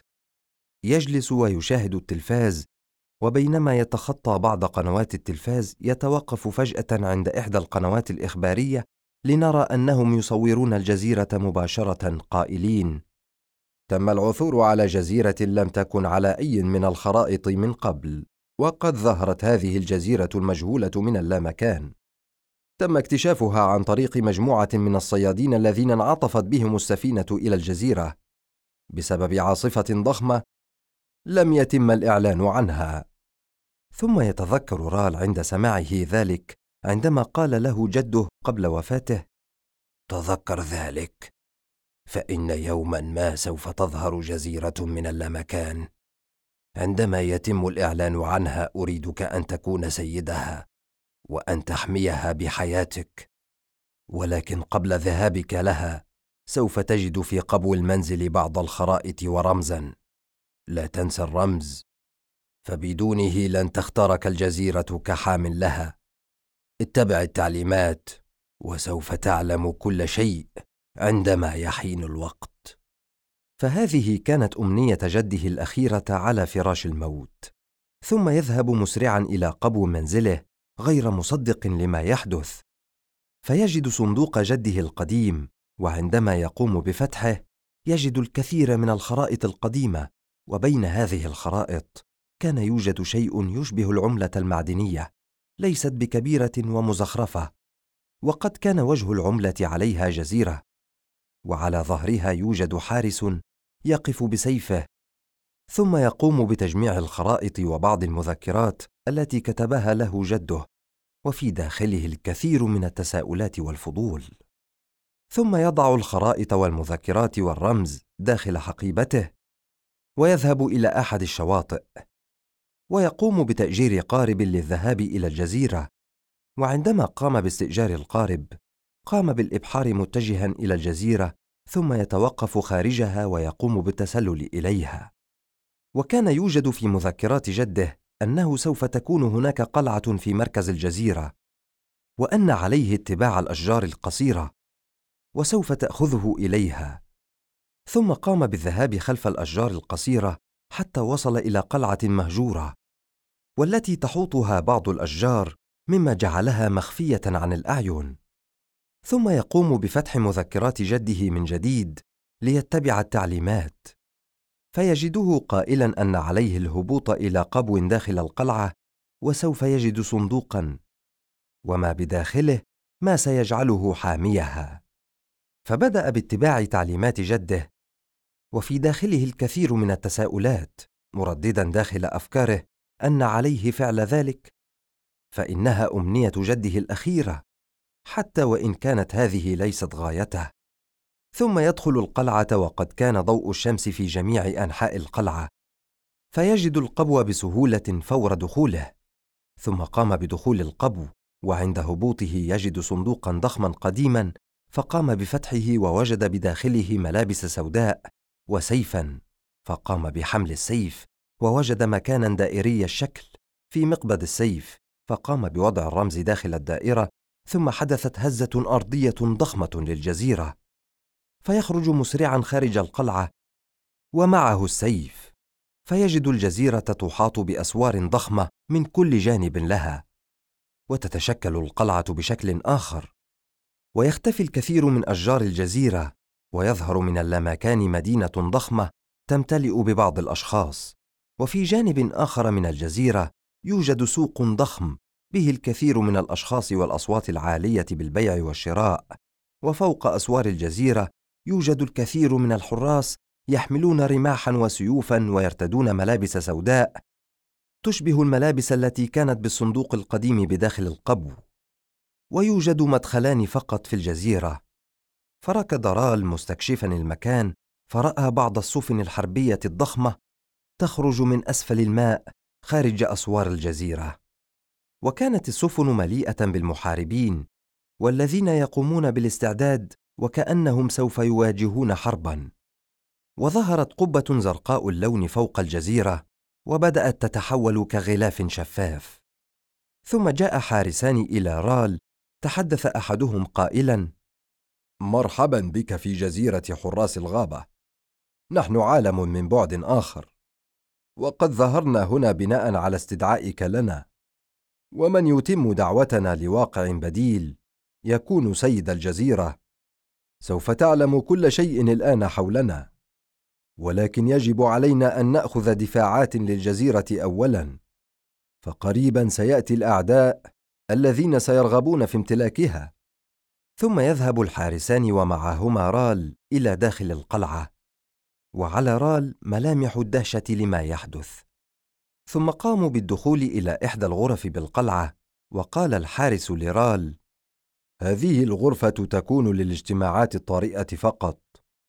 يجلس ويشاهد التلفاز، وبينما يتخطى بعض قنوات التلفاز يتوقف فجأة عند إحدى القنوات الإخبارية لنرى أنهم يصورون الجزيرة مباشرة قائلين: تم العثور على جزيرة لم تكن على أي من الخرائط من قبل، وقد ظهرت هذه الجزيرة المجهولة من اللامكان. تم اكتشافها عن طريق مجموعة من الصيادين الذين انعطفت بهم السفينة إلى الجزيرة بسبب عاصفة ضخمة لم يتم الإعلان عنها. ثم يتذكر رال عند سماعه ذلك عندما قال له جده قبل وفاته:
تذكر ذلك، فإن يوما ما سوف تظهر جزيرة من اللامكان. عندما يتم الإعلان عنها أريدك أن تكون سيدها وأن تحميها بحياتك، ولكن قبل ذهابك لها سوف تجد في قبو المنزل بعض الخرائط ورمزا، لا تنسى الرمز، فبدونه لن تخترق الجزيرة كحامل لها. اتبع التعليمات وسوف تعلم كل شيء عندما يحين الوقت.
فهذه كانت أمنية جده الأخيرة على فراش الموت، ثم يذهب مسرعا إلى قبو منزله غير مصدق لما يحدث، فيجد صندوق جده القديم، وعندما يقوم بفتحه يجد الكثير من الخرائط القديمة، وبين هذه الخرائط كان يوجد شيء يشبه العملة المعدنية، ليست بكبيرة ومزخرفة، وقد كان وجه العملة عليها جزيرة، وعلى ظهرها يوجد حارس يقف بسيفه، ثم يقوم بتجميع الخرائط وبعض المذكرات التي كتبها له جده، وفي داخله الكثير من التساؤلات والفضول. ثم يضع الخرائط والمذكرات والرمز داخل حقيبته، ويذهب إلى أحد الشواطئ، ويقوم بتأجير قارب للذهاب إلى الجزيرة. وعندما قام باستئجار القارب، قام بالإبحار متجها إلى الجزيرة، ثم يتوقف خارجها ويقوم بالتسلل إليها. وكان يوجد في مذكرات جده أنه سوف تكون هناك قلعة في مركز الجزيرة، وأن عليه اتباع الأشجار القصيرة، وسوف تأخذه إليها. ثم قام بالذهاب خلف الأشجار القصيرة حتى وصل إلى قلعة مهجورة، والتي تحوطها بعض الأشجار مما جعلها مخفية عن الأعين. ثم يقوم بفتح مذكرات جده من جديد ليتبع التعليمات، فيجده قائلا أن عليه الهبوط إلى قبو داخل القلعة، وسوف يجد صندوقا، وما بداخله ما سيجعله حاميها. فبدأ باتباع تعليمات جده، وفي داخله الكثير من التساؤلات، مرددا داخل أفكاره أن عليه فعل ذلك، فإنها أمنية جده الأخيرة، حتى وإن كانت هذه ليست غايته. ثم يدخل القلعة، وقد كان ضوء الشمس في جميع أنحاء القلعة، فيجد القبو بسهولة فور دخوله. ثم قام بدخول القبو، وعند هبوطه يجد صندوقا ضخما قديما، فقام بفتحه ووجد بداخله ملابس سوداء وسيفا، فقام بحمل السيف، ووجد مكانا دائري الشكل في مقبض السيف، فقام بوضع الرمز داخل الدائرة. ثم حدثت هزة أرضية ضخمة للجزيرة، فيخرج مسرعا خارج القلعة ومعه السيف، فيجد الجزيرة تحاط بأسوار ضخمة من كل جانب لها، وتتشكل القلعة بشكل آخر، ويختفي الكثير من أشجار الجزيرة، ويظهر من اللامكان مدينة ضخمة تمتلئ ببعض الأشخاص. وفي جانب آخر من الجزيرة يوجد سوق ضخم به الكثير من الأشخاص والأصوات العالية بالبيع والشراء. وفوق أسوار الجزيرة يوجد الكثير من الحراس يحملون رماحا وسيوفا، ويرتدون ملابس سوداء تشبه الملابس التي كانت بالصندوق القديم بداخل القبو. ويوجد مدخلان فقط في الجزيرة. فركض رال مستكشفا المكان، فرأى بعض السفن الحربية الضخمة تخرج من أسفل الماء خارج أسوار الجزيرة، وكانت السفن مليئة بالمحاربين والذين يقومون بالاستعداد وكأنهم سوف يواجهون حربا. وظهرت قبة زرقاء اللون فوق الجزيرة، وبدأت تتحول كغلاف شفاف. ثم جاء حارسان إلى رال، تحدث أحدهم قائلا:
مرحبا بك في جزيرة حراس الغابة، نحن عالم من بعد آخر، وقد ظهرنا هنا بناء على استدعائك لنا، ومن يتم دعوتنا لواقع بديل يكون سيد الجزيرة. سوف تعلم كل شيء الآن حولنا، ولكن يجب علينا أن نأخذ دفاعات للجزيرة أولا، فقريبا سيأتي الأعداء الذين سيرغبون في امتلاكها.
ثم يذهب الحارسان ومعهما رال إلى داخل القلعة، وعلى رال ملامح الدهشة لما يحدث. ثم قاموا بالدخول إلى إحدى الغرف بالقلعة، وقال الحارس لرال:
هذه الغرفة تكون للاجتماعات الطارئة فقط،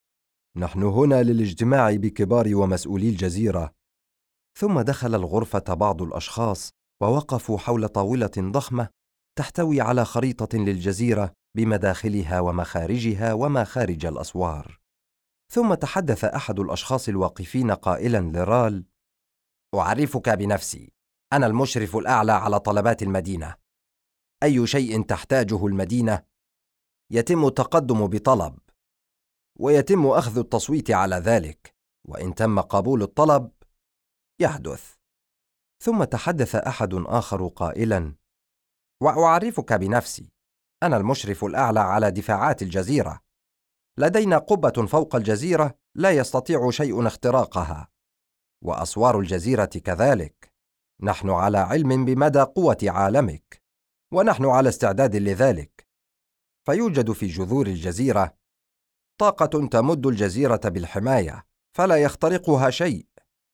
نحن هنا للاجتماع بكبار ومسؤولي الجزيرة.
ثم دخل الغرفة بعض الأشخاص، ووقفوا حول طاولة ضخمة تحتوي على خريطة للجزيرة بمداخلها ومخارجها وما خارج الأسوار. ثم تحدث أحد الأشخاص الواقفين قائلاً لرال: أعرفك بنفسي، أنا المشرف الأعلى على طلبات المدينة. أي شيء تحتاجه المدينة يتم التقدم بطلب، ويتم أخذ التصويت على ذلك، وإن تم قبول الطلب يحدث. ثم تحدث أحد آخر قائلاً: وأعرفك بنفسي، أنا المشرف الأعلى على دفاعات الجزيرة. لدينا قبة فوق الجزيرة لا يستطيع شيء اختراقها، وأسوار الجزيرة كذلك. نحن على علم بمدى قوة عالمك، ونحن على استعداد لذلك. فيوجد في جذور الجزيرة طاقة تمد الجزيرة بالحماية فلا يخترقها شيء،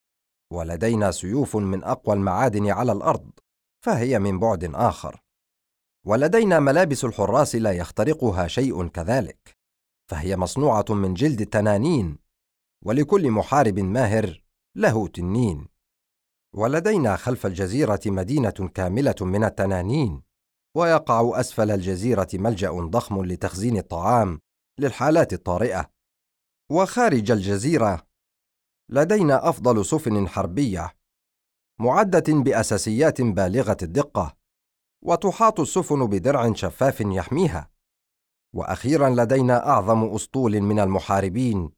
ولدينا سيوف من أقوى المعادن على الأرض فهي من بعد آخر، ولدينا ملابس الحراس لا يخترقها شيء كذلك فهي مصنوعة من جلد التنانين، ولكل محارب ماهر له تنين. ولدينا خلف الجزيرة مدينة كاملة من التنانين، ويقع أسفل الجزيرة ملجأ ضخم لتخزين الطعام للحالات الطارئة. وخارج الجزيرة لدينا أفضل سفن حربية معدة بأساسيات بالغة الدقة، وتحاط السفن بدرع شفاف يحميها. وأخيراً لدينا أعظم أسطول من المحاربين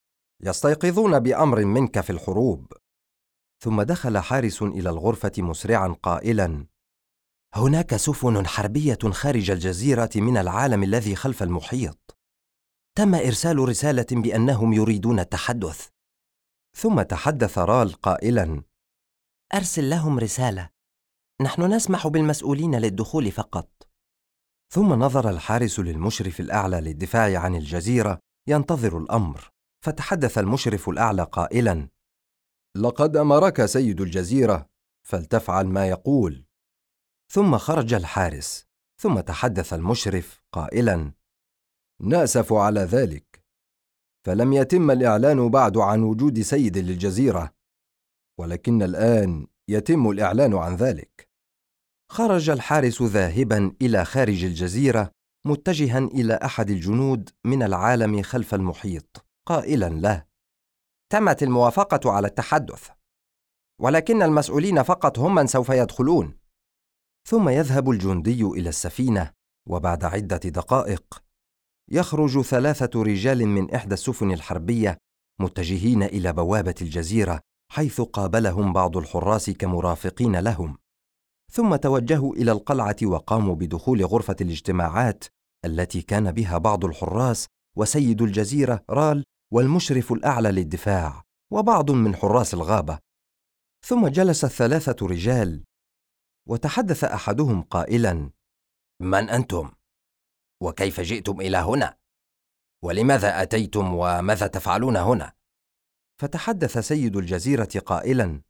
يستيقظون بأمر منك في الحروب. ثم دخل حارس إلى الغرفة مسرعاً قائلاً: هناك سفن حربية خارج الجزيرة من العالم الذي خلف المحيط. تم إرسال رسالة بأنهم يريدون التحدث. ثم تحدث رال قائلاً: أرسل لهم رسالة، نحن نسمح بالمسؤولين للدخول فقط. ثم نظر الحارس للمشرف الأعلى للدفاع عن الجزيرة ينتظر الأمر، فتحدث المشرف الأعلى قائلاً: لقد أمرك سيد الجزيرة فلتفعل ما يقول. ثم خرج الحارس، ثم تحدث المشرف قائلاً: نأسف على ذلك، فلم يتم الإعلان بعد عن وجود سيد للجزيرة، ولكن الآن يتم الإعلان عن ذلك. خرج الحارس ذاهباً إلى خارج الجزيرة متجها إلى أحد الجنود من العالم خلف المحيط قائلاً له: تمت الموافقة على التحدث، ولكن المسؤولين فقط هم من سوف يدخلون. ثم يذهب الجندي إلى السفينة، وبعد عدة دقائق يخرج 3 رجال من إحدى السفن الحربية متجهين إلى بوابة الجزيرة، حيث قابلهم بعض الحراس كمرافقين لهم. ثم توجهوا إلى القلعة وقاموا بدخول غرفة الاجتماعات التي كان بها بعض الحراس وسيد الجزيرة رال والمشرف الأعلى للدفاع وبعض من حراس الغابة. ثم جلس 3 رجال، وتحدث أحدهم قائلاً: من أنتم؟ وكيف جئتم إلى هنا؟ ولماذا أتيتم وماذا تفعلون هنا؟ فتحدث سيد الجزيرة قائلاً: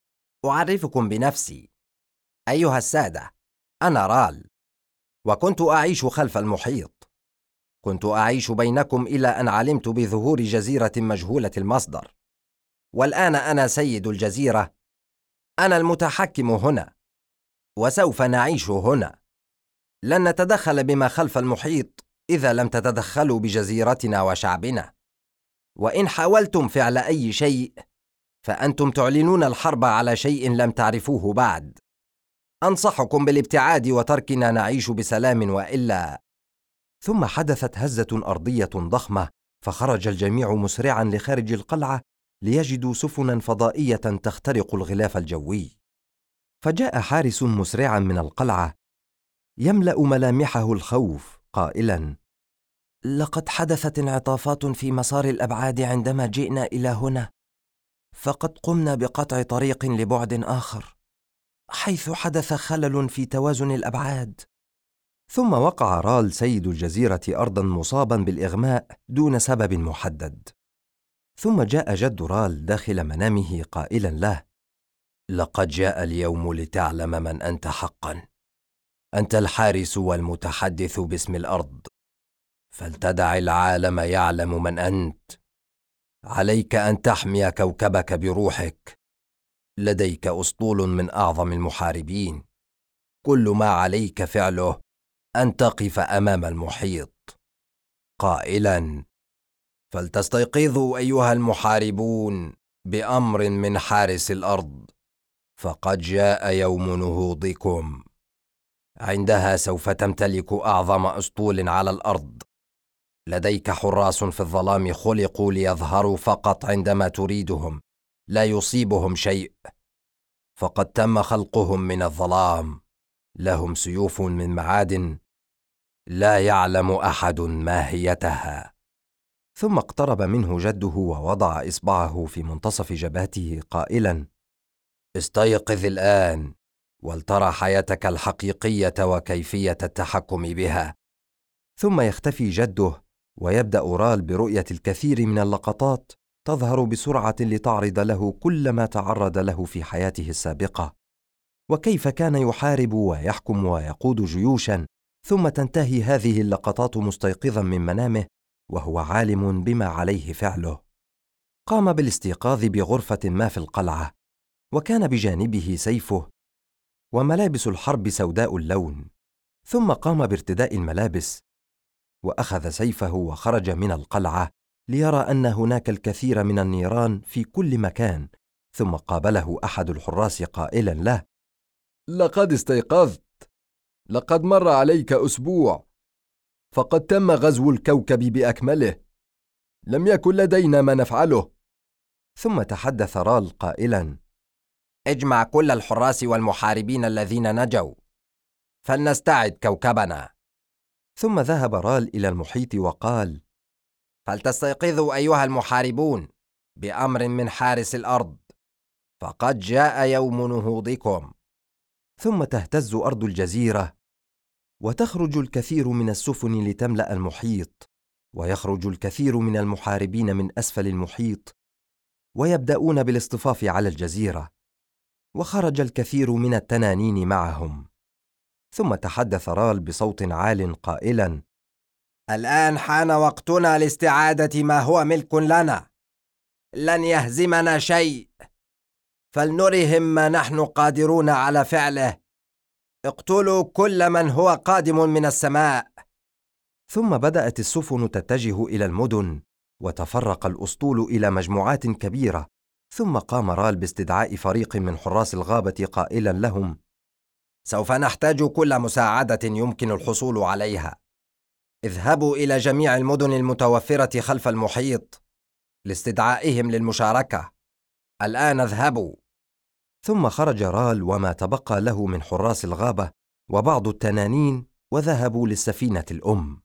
أعرفكم بنفسي أيها السادة، أنا رال، وكنت أعيش خلف المحيط. كنت أعيش بينكم إلى أن علمت بظهور جزيرة مجهولة المصدر، والآن أنا سيد الجزيرة، أنا المتحكم هنا، وسوف نعيش هنا. لن نتدخل بما خلف المحيط إذا لم تتدخلوا بجزيرتنا وشعبنا، وإن حاولتم فعل أي شيء فأنتم تعلنون الحرب على شيء لم تعرفوه بعد. أنصحكم بالابتعاد وتركنا نعيش بسلام، وإلا. ثم حدثت هزة أرضية ضخمة، فخرج الجميع مسرعا لخارج القلعة ليجدوا سفنا فضائية تخترق الغلاف الجوي. فجاء حارس مسرعا من القلعة يملأ ملامحه الخوف قائلا: لقد حدثت انعطافات في مسار الأبعاد عندما جئنا إلى هنا، فقد قمنا بقطع طريق لبعد آخر حيث حدث خلل في توازن الأبعاد. ثم وقع رال سيد الجزيرة أرضا مصابا بالإغماء دون سبب محدد. ثم جاء جد رال داخل منامه قائلا له: لقد جاء اليوم لتعلم من أنت حقا. أنت الحارس والمتحدث باسم الأرض، فلتدع العالم يعلم من أنت. عليك أن تحمي كوكبك بروحك. لديك أسطول من أعظم المحاربين، كل ما عليك فعله
أن تقف أمام المحيط قائلا: فلتستيقظوا أيها المحاربون بأمر من حارس الأرض، فقد جاء يوم نهوضكم. عندها سوف تمتلك أعظم أسطول على الأرض. لديك حراس في الظلام خلقوا ليظهروا فقط عندما تريدهم، لا يصيبهم شيء، فقد تم خلقهم من الظلام. لهم سيوف من معادن لا يعلم أحد ماهيتها.
ثم اقترب منه جده ووضع إصبعه في منتصف جبهته قائلا:
استيقظ الآن ولترى حياتك الحقيقية وكيفية التحكم بها.
ثم يختفي جده، ويبدأ رال برؤية الكثير من اللقطات تظهر بسرعة لتعرض له كل ما تعرض له في حياته السابقة، وكيف كان يحارب ويحكم ويقود جيوشا، ثم تنتهي هذه اللقطات مستيقظا من منامه وهو عالم بما عليه فعله. قام بالاستيقاظ بغرفة ما في القلعة، وكان بجانبه سيفه وملابس الحرب سوداء اللون. ثم قام بارتداء الملابس وأخذ سيفه وخرج من القلعة ليرى أن هناك الكثير من النيران في كل مكان. ثم قابله أحد الحراس قائلا له:
لقد استيقظت، لقد مر عليك أسبوع، فقد تم غزو الكوكب بأكمله، لم يكن لدينا ما نفعله.
ثم تحدث رال قائلا:
اجمع كل الحراس والمحاربين الذين نجوا، فلنستعد كوكبنا.
ثم ذهب رال إلى المحيط وقال:
فلتستيقظوا أيها المحاربون بأمر من حارس الأرض، فقد جاء يوم نهوضكم.
ثم تهتز أرض الجزيرة، وتخرج الكثير من السفن لتملأ المحيط، ويخرج الكثير من المحاربين من أسفل المحيط، ويبدأون بالاصطفاف على الجزيرة، وخرج الكثير من التنانين معهم. ثم تحدث رال بصوت عال قائلا:
الآن حان وقتنا لاستعادة ما هو ملك لنا. لن يهزمنا شيء، فلنرهم ما نحن قادرون على فعله. اقتلوا كل من هو قادم من السماء.
ثم بدأت السفن تتجه إلى المدن، وتفرق الأسطول إلى مجموعات كبيرة. ثم قام رال باستدعاء فريق من حراس الغابة قائلا لهم:
سوف نحتاج كل مساعدة يمكن الحصول عليها. اذهبوا إلى جميع المدن المتوفرة خلف المحيط لاستدعائهم للمشاركة. الآن اذهبوا.
ثم خرج رال وما تبقى له من حراس الغابة وبعض التنانين، وذهبوا للسفينة الأم.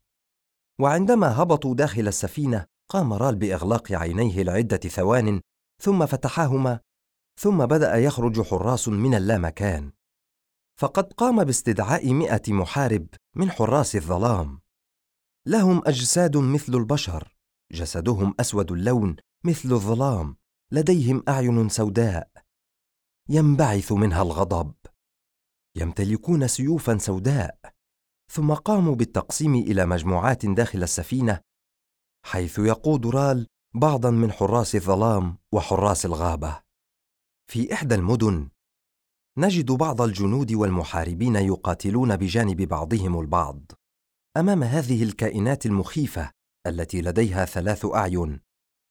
وعندما هبطوا داخل السفينة، قام رال بإغلاق عينيه لعدة ثوان، ثم فتحاهما. ثم بدأ يخرج حراس من اللامكان، فقد قام باستدعاء 100 محارب من حراس الظلام. لهم أجساد مثل البشر، جسدهم أسود اللون مثل الظلام، لديهم أعين سوداء ينبعث منها الغضب، يمتلكون سيوفا سوداء. ثم قاموا بالتقسيم إلى مجموعات داخل السفينة، حيث يقود رال بعضا من حراس الظلام وحراس الغابة. في إحدى المدن نجد بعض الجنود والمحاربين يقاتلون بجانب بعضهم البعض أمام هذه الكائنات المخيفة التي لديها 3 أعين،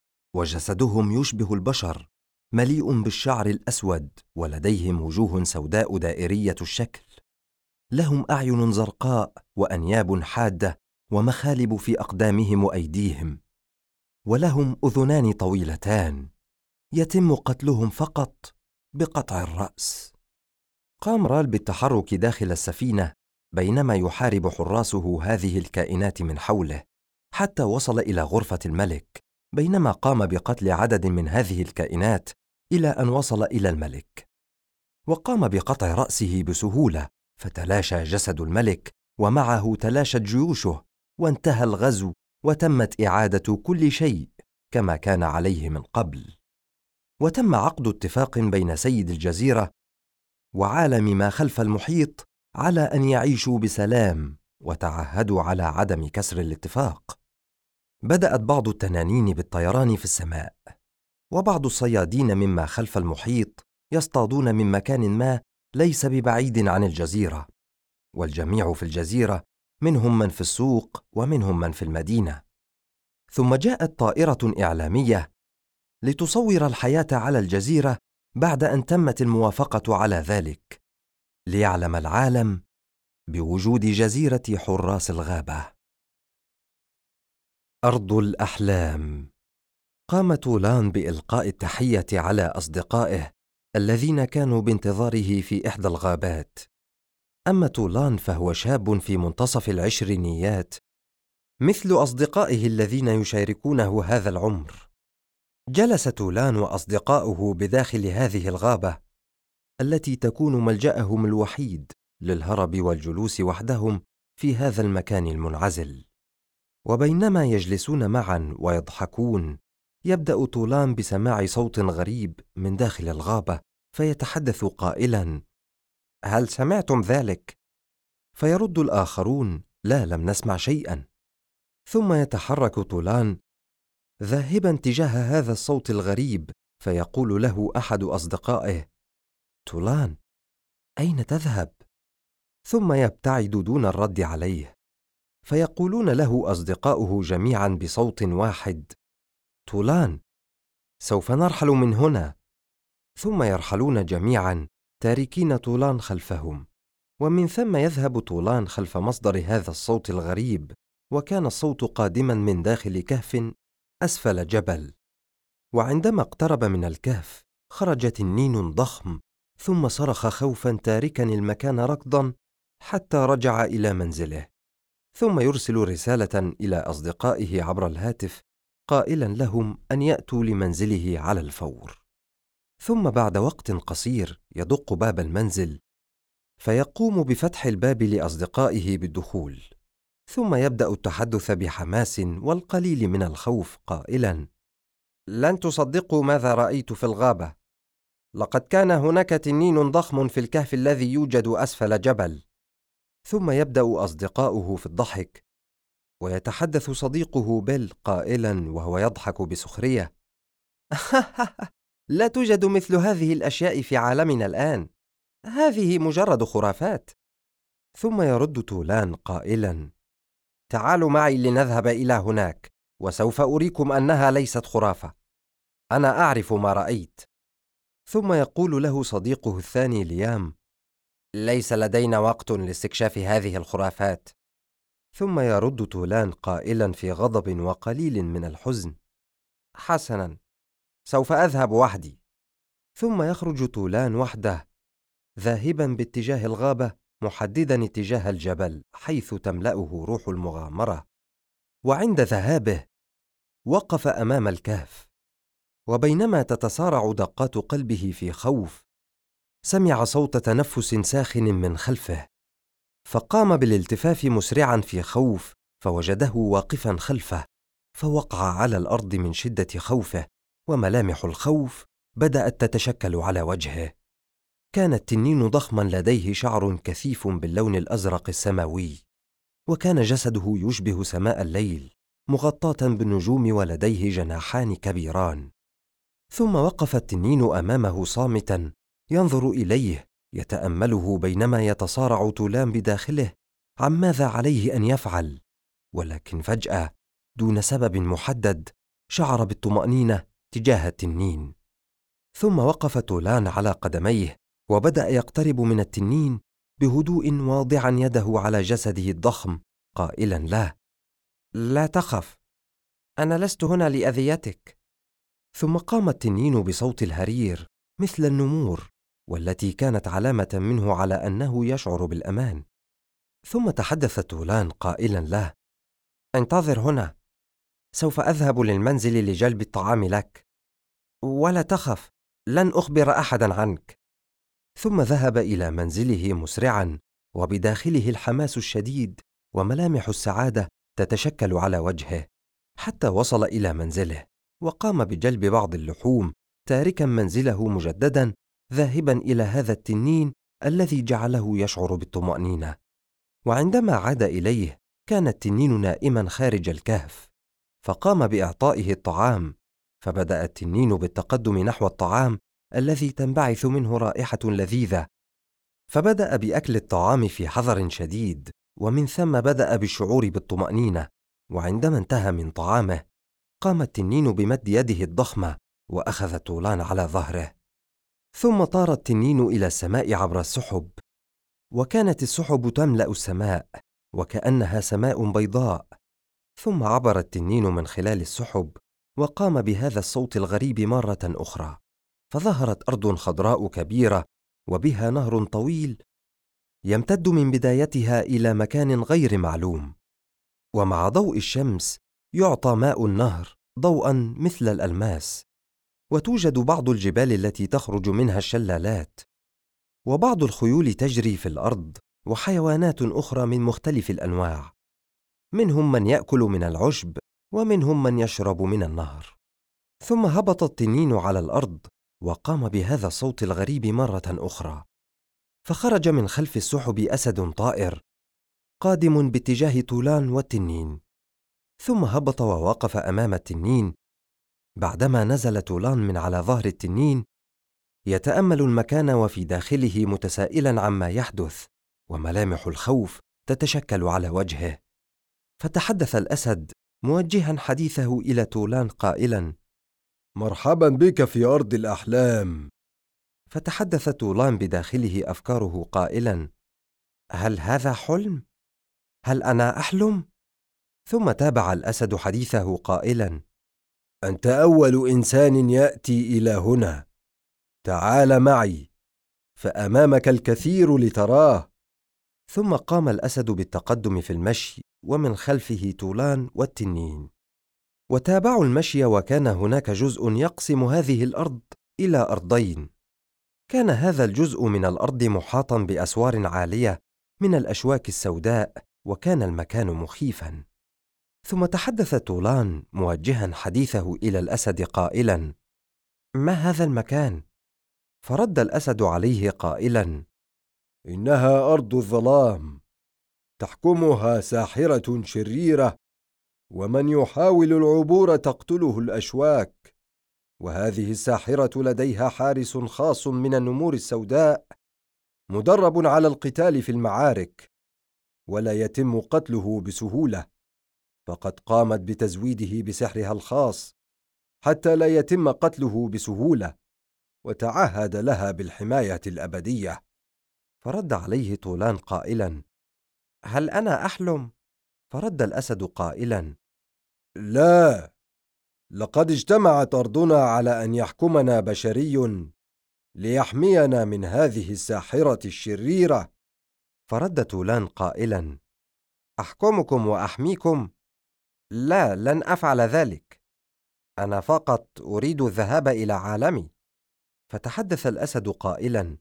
وجسدهم يشبه البشر، مليء بالشعر الأسود، ولديهم وجوه سوداء دائرية الشكل. لهم أعين زرقاء وأنياب حادة ومخالب في أقدامهم وأيديهم، ولهم أذنان طويلتان. يتم قتلهم فقط بقطع الرأس. قام رال بالتحرك داخل السفينة بينما يحارب حراسه هذه الكائنات من حوله، حتى وصل إلى غرفة الملك، بينما قام بقتل عدد من هذه الكائنات إلى أن وصل إلى الملك، وقام بقطع رأسه بسهولة، فتلاشى جسد الملك، ومعه تلاشت جيوشه، وانتهى الغزو، وتمت إعادة كل شيء كما كان عليه من قبل. وتم عقد اتفاق بين سيد الجزيرة وعالم ما خلف المحيط على أن يعيشوا بسلام، وتعهدوا على عدم كسر الاتفاق. بدأت بعض التنانين بالطيران في السماء، وبعض الصيادين مما خلف المحيط يصطادون من مكان ما ليس ببعيد عن الجزيرة، والجميع في الجزيرة منهم من في السوق ومنهم من في المدينة. ثم جاءت طائرة إعلامية لتصور الحياة على الجزيرة بعد أن تمت الموافقة على ذلك، ليعلم العالم بوجود جزيرة حراس الغابة. أرض الأحلام. قام طولان بإلقاء التحية على أصدقائه الذين كانوا بانتظاره في إحدى الغابات. أما طولان فهو شاب في منتصف العشرينيات، مثل أصدقائه الذين يشاركونه هذا العمر. جلس طولان وأصدقاؤه بداخل هذه الغابة التي تكون ملجأهم الوحيد للهرب والجلوس وحدهم في هذا المكان المنعزل. وبينما يجلسون معا ويضحكون، يبدأ طولان بسماع صوت غريب من داخل الغابة، فيتحدث قائلا: هل سمعتم ذلك؟ فيرد الآخرون: لا، لم نسمع شيئا. ثم يتحرك طولان ذاهبا تجاه هذا الصوت الغريب، فيقول له أحد أصدقائه: طولان، أين تذهب؟ ثم يبتعد دون الرد عليه، فيقولون له أصدقاؤه جميعا بصوت واحد: طولان، سوف نرحل من هنا. ثم يرحلون جميعا تاركين طولان خلفهم، ومن ثم يذهب طولان خلف مصدر هذا الصوت الغريب، وكان الصوت قادما من داخل كهف أسفل جبل. وعندما اقترب من الكهف خرج تنين ضخم، ثم صرخ خوفا تاركا المكان ركضا حتى رجع إلى منزله، ثم يرسل رسالة إلى أصدقائه عبر الهاتف قائلا لهم أن يأتوا لمنزله على الفور. ثم بعد وقت قصير يدق باب المنزل، فيقوم بفتح الباب لأصدقائه بالدخول، ثم يبدأ التحدث بحماس والقليل من الخوف قائلا: لن تصدقوا ماذا رأيت في الغابة. لقد كان هناك تنين ضخم في الكهف الذي يوجد أسفل جبل. ثم يبدأ أصدقاؤه في الضحك، ويتحدث صديقه بيل قائلا وهو يضحك بسخرية: لا توجد مثل هذه الأشياء في عالمنا الآن، هذه مجرد خرافات. ثم يرد طولان قائلا: تعالوا معي لنذهب إلى هناك، وسوف أريكم أنها ليست خرافة، أنا أعرف ما رأيت. ثم يقول له صديقه الثاني ليام: ليس لدينا وقت لاستكشاف هذه الخرافات. ثم يرد طولان قائلا في غضب وقليل من الحزن: حسنا، سوف أذهب وحدي. ثم يخرج طولان وحده ذاهبا باتجاه الغابة، محددا اتجاه الجبل حيث تملأه روح المغامرة. وعند ذهابه وقف أمام الكهف، وبينما تتسارع دقات قلبه في خوف، سمع صوت تنفس ساخن من خلفه، فقام بالالتفاف مسرعا في خوف، فوجده واقفا خلفه، فوقع على الأرض من شدة خوفه، وملامح الخوف بدأت تتشكل على وجهه. كان التنين ضخما لديه شعر كثيف باللون الأزرق السماوي، وكان جسده يشبه سماء الليل مغطاة بالنجوم، ولديه جناحان كبيران. ثم وقف التنين أمامه صامتا ينظر إليه يتأمله، بينما يتصارع طولان بداخله عن ماذا عليه أن يفعل. ولكن فجأة دون سبب محدد شعر بالطمأنينة تجاه التنين. ثم وقف طولان على قدميه وبدأ يقترب من التنين بهدوء، واضعا يده على جسده الضخم قائلا له: لا تخف، أنا لست هنا لأذيتك. ثم قام التنين بصوت الهرير مثل النمور، والتي كانت علامة منه على أنه يشعر بالأمان. ثم تحدث طولان قائلا له: انتظر هنا، سوف أذهب للمنزل لجلب الطعام لك، ولا تخف، لن أخبر أحدا عنك. ثم ذهب إلى منزله مسرعا، وبداخله الحماس الشديد وملامح السعادة تتشكل على وجهه، حتى وصل إلى منزله، وقام بجلب بعض اللحوم، تاركا منزله مجددا، ذاهبا إلى هذا التنين الذي جعله يشعر بالطمأنينة. وعندما عاد إليه كان التنين نائما خارج الكهف، فقام بإعطائه الطعام، فبدأ التنين بالتقدم نحو الطعام الذي تنبعث منه رائحة لذيذة، فبدأ بأكل الطعام في حذر شديد، ومن ثم بدأ بالشعور بالطمأنينة. وعندما انتهى من طعامه قام التنين بمد يده الضخمة وأخذ طولان على ظهره. ثم طار التنين إلى السماء عبر السحب، وكانت السحب تملأ السماء وكأنها سماء بيضاء. ثم عبر التنين من خلال السحب وقام بهذا الصوت الغريب مرة أخرى، فظهرت أرض خضراء كبيرة وبها نهر طويل يمتد من بدايتها إلى مكان غير معلوم، ومع ضوء الشمس يعطى ماء النهر ضوءا مثل الألماس. وتوجد بعض الجبال التي تخرج منها الشلالات، وبعض الخيول تجري في الأرض، وحيوانات أخرى من مختلف الأنواع، منهم من يأكل من العشب ومنهم من يشرب من النهر. ثم هبط التنين على الأرض وقام بهذا الصوت الغريب مرة أخرى، فخرج من خلف السحب أسد طائر قادم باتجاه طولان والتنين، ثم هبط ووقف أمام التنين. بعدما نزل طولان من على ظهر التنين يتأمل المكان وفي داخله متسائلا عما يحدث، وملامح الخوف تتشكل على وجهه. فتحدث الأسد موجها حديثه إلى طولان قائلا:
مرحبا بك في أرض الأحلام.
فتحدث طولان بداخله أفكاره قائلا: هل هذا حلم؟ هل أنا أحلم؟ ثم تابع الأسد حديثه قائلا:
أنت أول إنسان يأتي إلى هنا، تعال معي فأمامك الكثير لتراه.
ثم قام الأسد بالتقدم في المشي، ومن خلفه طولان والتنين، وتابعوا المشي. وكان هناك جزء يقسم هذه الأرض إلى أرضين. كان هذا الجزء من الأرض محاطا بأسوار عالية من الأشواك السوداء، وكان المكان مخيفا. ثم تحدث طولان موجها حديثه إلى الأسد قائلا: ما هذا المكان؟ فرد الأسد عليه قائلا:
إنها أرض الظلام، تحكمها ساحرة شريرة، ومن يحاول العبور تقتله الأشواك. وهذه الساحرة لديها حارس خاص من النمور السوداء مدرب على القتال في المعارك، ولا يتم قتله بسهولة، فقد قامت بتزويده بسحرها الخاص حتى لا يتم قتله بسهولة، وتعهد لها بالحماية الأبدية.
فرد عليه طولان قائلا: هل أنا أحلم؟ فرد الأسد قائلا:
لا، لقد اجتمعت أرضنا على أن يحكمنا بشري ليحمينا من هذه الساحرة الشريرة.
فرد طولان قائلا: أحكمكم وأحميكم؟ لا، لن أفعل ذلك، أنا فقط أريد الذهاب إلى عالمي. فتحدث الأسد قائلا: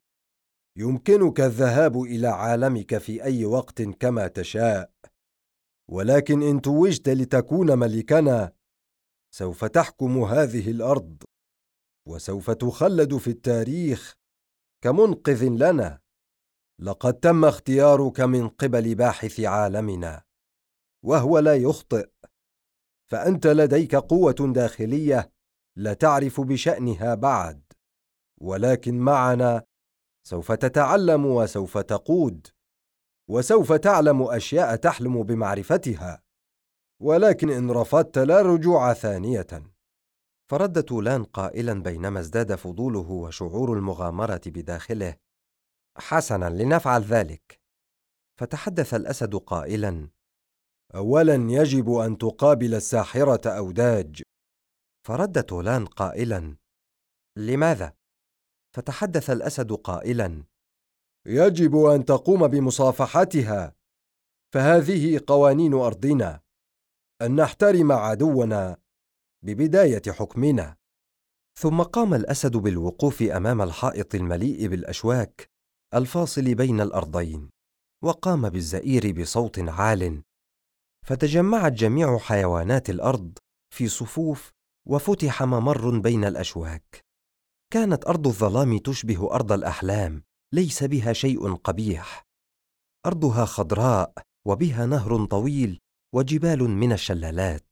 يمكنك الذهاب إلى عالمك في أي وقت كما تشاء، ولكن إن توجت لتكون ملكنا سوف تحكم هذه الأرض، وسوف تخلد في التاريخ كمنقذ لنا. لقد تم اختيارك من قبل باحث عالمنا، وهو لا يخطئ، فأنت لديك قوة داخلية لا تعرف بشأنها بعد، ولكن معنا سوف تتعلم وسوف تقود، وسوف تعلم أشياء تحلم بمعرفتها، ولكن إن رفضت لا رجوع ثانية.
فرد طولان قائلا بينما ازداد فضوله وشعور المغامرة بداخله: حسنا، لنفعل ذلك. فتحدث الأسد قائلا:
أولا يجب أن تقابل الساحرة أوداج.
فرد طولان قائلا: لماذا؟ فتحدث الأسد قائلا:
يجب أن تقوم بمصافحتها، فهذه قوانين أرضنا، أن نحترم عدونا ببداية حكمنا.
ثم قام الأسد بالوقوف أمام الحائط المليء بالأشواك الفاصل بين الأرضين، وقام بالزئير بصوت عال، فتجمعت جميع حيوانات الأرض في صفوف، وفتح ممر بين الأشواك. كانت أرض الظلام تشبه أرض الأحلام، ليس بها شيء قبيح. أرضها خضراء وبها نهر طويل وجبال من الشلالات،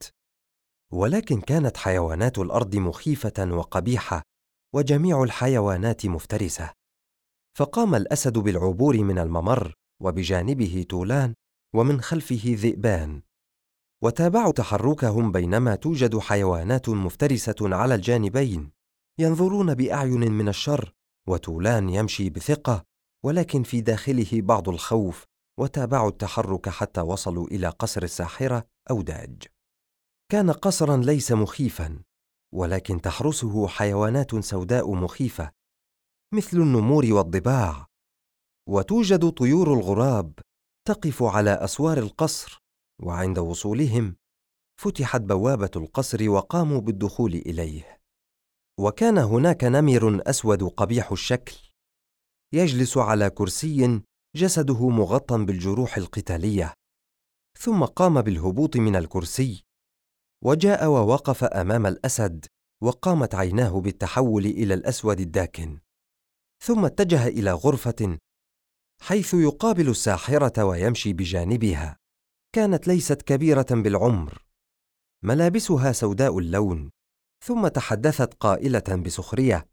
ولكن كانت حيوانات الأرض مخيفة وقبيحة، وجميع الحيوانات مفترسة. فقام الأسد بالعبور من الممر، وبجانبه طولان ومن خلفه ذئبان، وتابعوا تحركهم بينما توجد حيوانات مفترسة على الجانبين ينظرون بأعين من الشر، وتولان يمشي بثقة ولكن في داخله بعض الخوف، وتابعوا التحرك حتى وصلوا إلى قصر الساحرة أوداج. كان قصرا ليس مخيفا، ولكن تحرسه حيوانات سوداء مخيفة مثل النمور والضباع، وتوجد طيور الغراب تقف على أسوار القصر، وعند وصولهم فتحت بوابة القصر وقاموا بالدخول إليه. وكان هناك نمر أسود قبيح الشكل يجلس على كرسي جسده مغطى بالجروح القتالية، ثم قام بالهبوط من الكرسي وجاء ووقف أمام الأسد، وقامت عيناه بالتحول إلى الأسود الداكن، ثم اتجه إلى غرفة حيث يقابل الساحرة ويمشي بجانبها. كانت ليست كبيرة بالعمر، ملابسها سوداء اللون، ثم تحدثت قائلة بسخرية: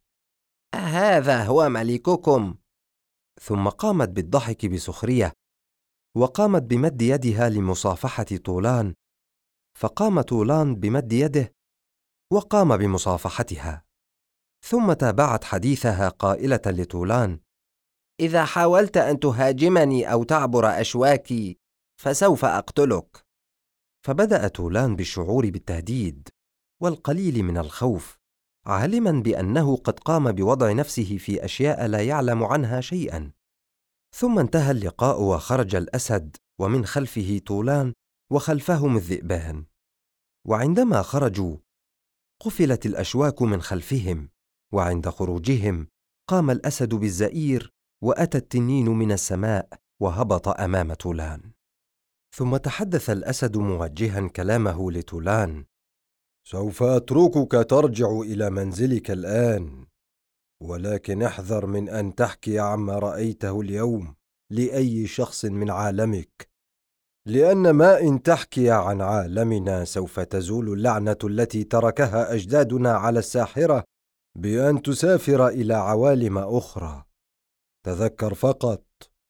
أهذا هو ملككم؟ ثم قامت بالضحك بسخرية، وقامت بمد يدها لمصافحة طولان، فقام طولان بمد يده وقام بمصافحتها، ثم تابعت حديثها قائلة لطولان: إذا حاولت أن تهاجمني أو تعبر أشواكي فسوف أقتلك. فبدأ طولان بالشعور بالتهديد والقليل من الخوف، عالما بأنه قد قام بوضع نفسه في أشياء لا يعلم عنها شيئا. ثم انتهى اللقاء وخرج الأسد، ومن خلفه طولان، وخلفهم الذئبان. وعندما خرجوا قفلت الأشواك من خلفهم، وعند خروجهم قام الأسد بالزئير، وأتى التنين من السماء وهبط أمام طولان. ثم تحدث الأسد موجها كلامه لطولان:
سوف أتركك ترجع إلى منزلك الآن، ولكن احذر من أن تحكي عما رأيته اليوم لأي شخص من عالمك، لأن ما إن تحكي عن عالمنا سوف تزول اللعنة التي تركها أجدادنا على الساحرة بأن تسافر إلى عوالم أخرى. تذكر فقط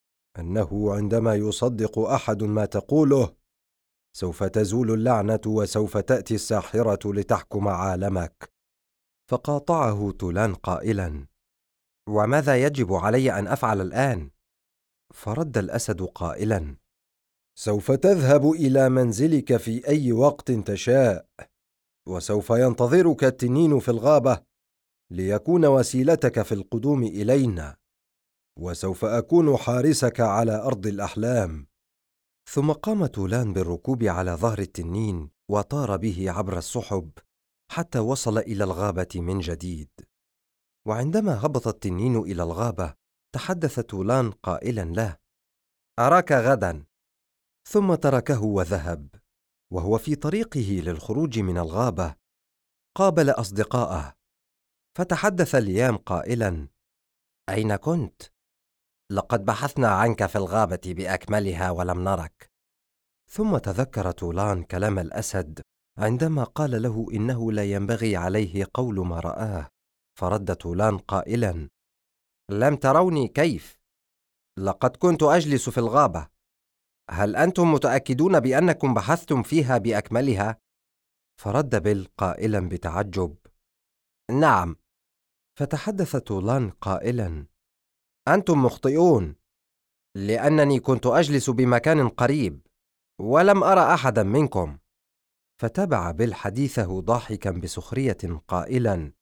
أنه عندما يصدق أحد ما تقوله سوف تزول اللعنة، وسوف تأتي الساحرة لتحكم عالمك.
فقاطعه طولان قائلا: وماذا يجب علي أن أفعل الآن؟ فرد الأسد قائلا:
سوف تذهب إلى منزلك في أي وقت تشاء، وسوف ينتظرك التنين في الغابة ليكون وسيلتك في القدوم إلينا، وسوف أكون حارسك على أرض الأحلام.
ثم قام طولان بالركوب على ظهر التنين وطار به عبر السحب حتى وصل إلى الغابة من جديد. وعندما هبط التنين إلى الغابة تحدث طولان قائلا له: أراك غدا. ثم تركه وذهب. وهو في طريقه للخروج من الغابة قابل أصدقائه، فتحدث ليام قائلا: أين كنت؟ لقد بحثنا عنك في الغابة بأكملها ولم نرك. ثم تذكر طولان كلام الأسد عندما قال له إنه لا ينبغي عليه قول ما رآه، فرد طولان قائلا: لم تروني كيف؟ لقد كنت أجلس في الغابة. هل أنتم متأكدون بأنكم بحثتم فيها بأكملها؟ فرد بيل قائلا بتعجب: نعم. فتحدث طولان قائلا: أنتم مخطئون، لأنني كنت أجلس بمكان قريب ولم أرى أحدا منكم. فتبع بيل حديثه ضاحكا بسخرية قائلا: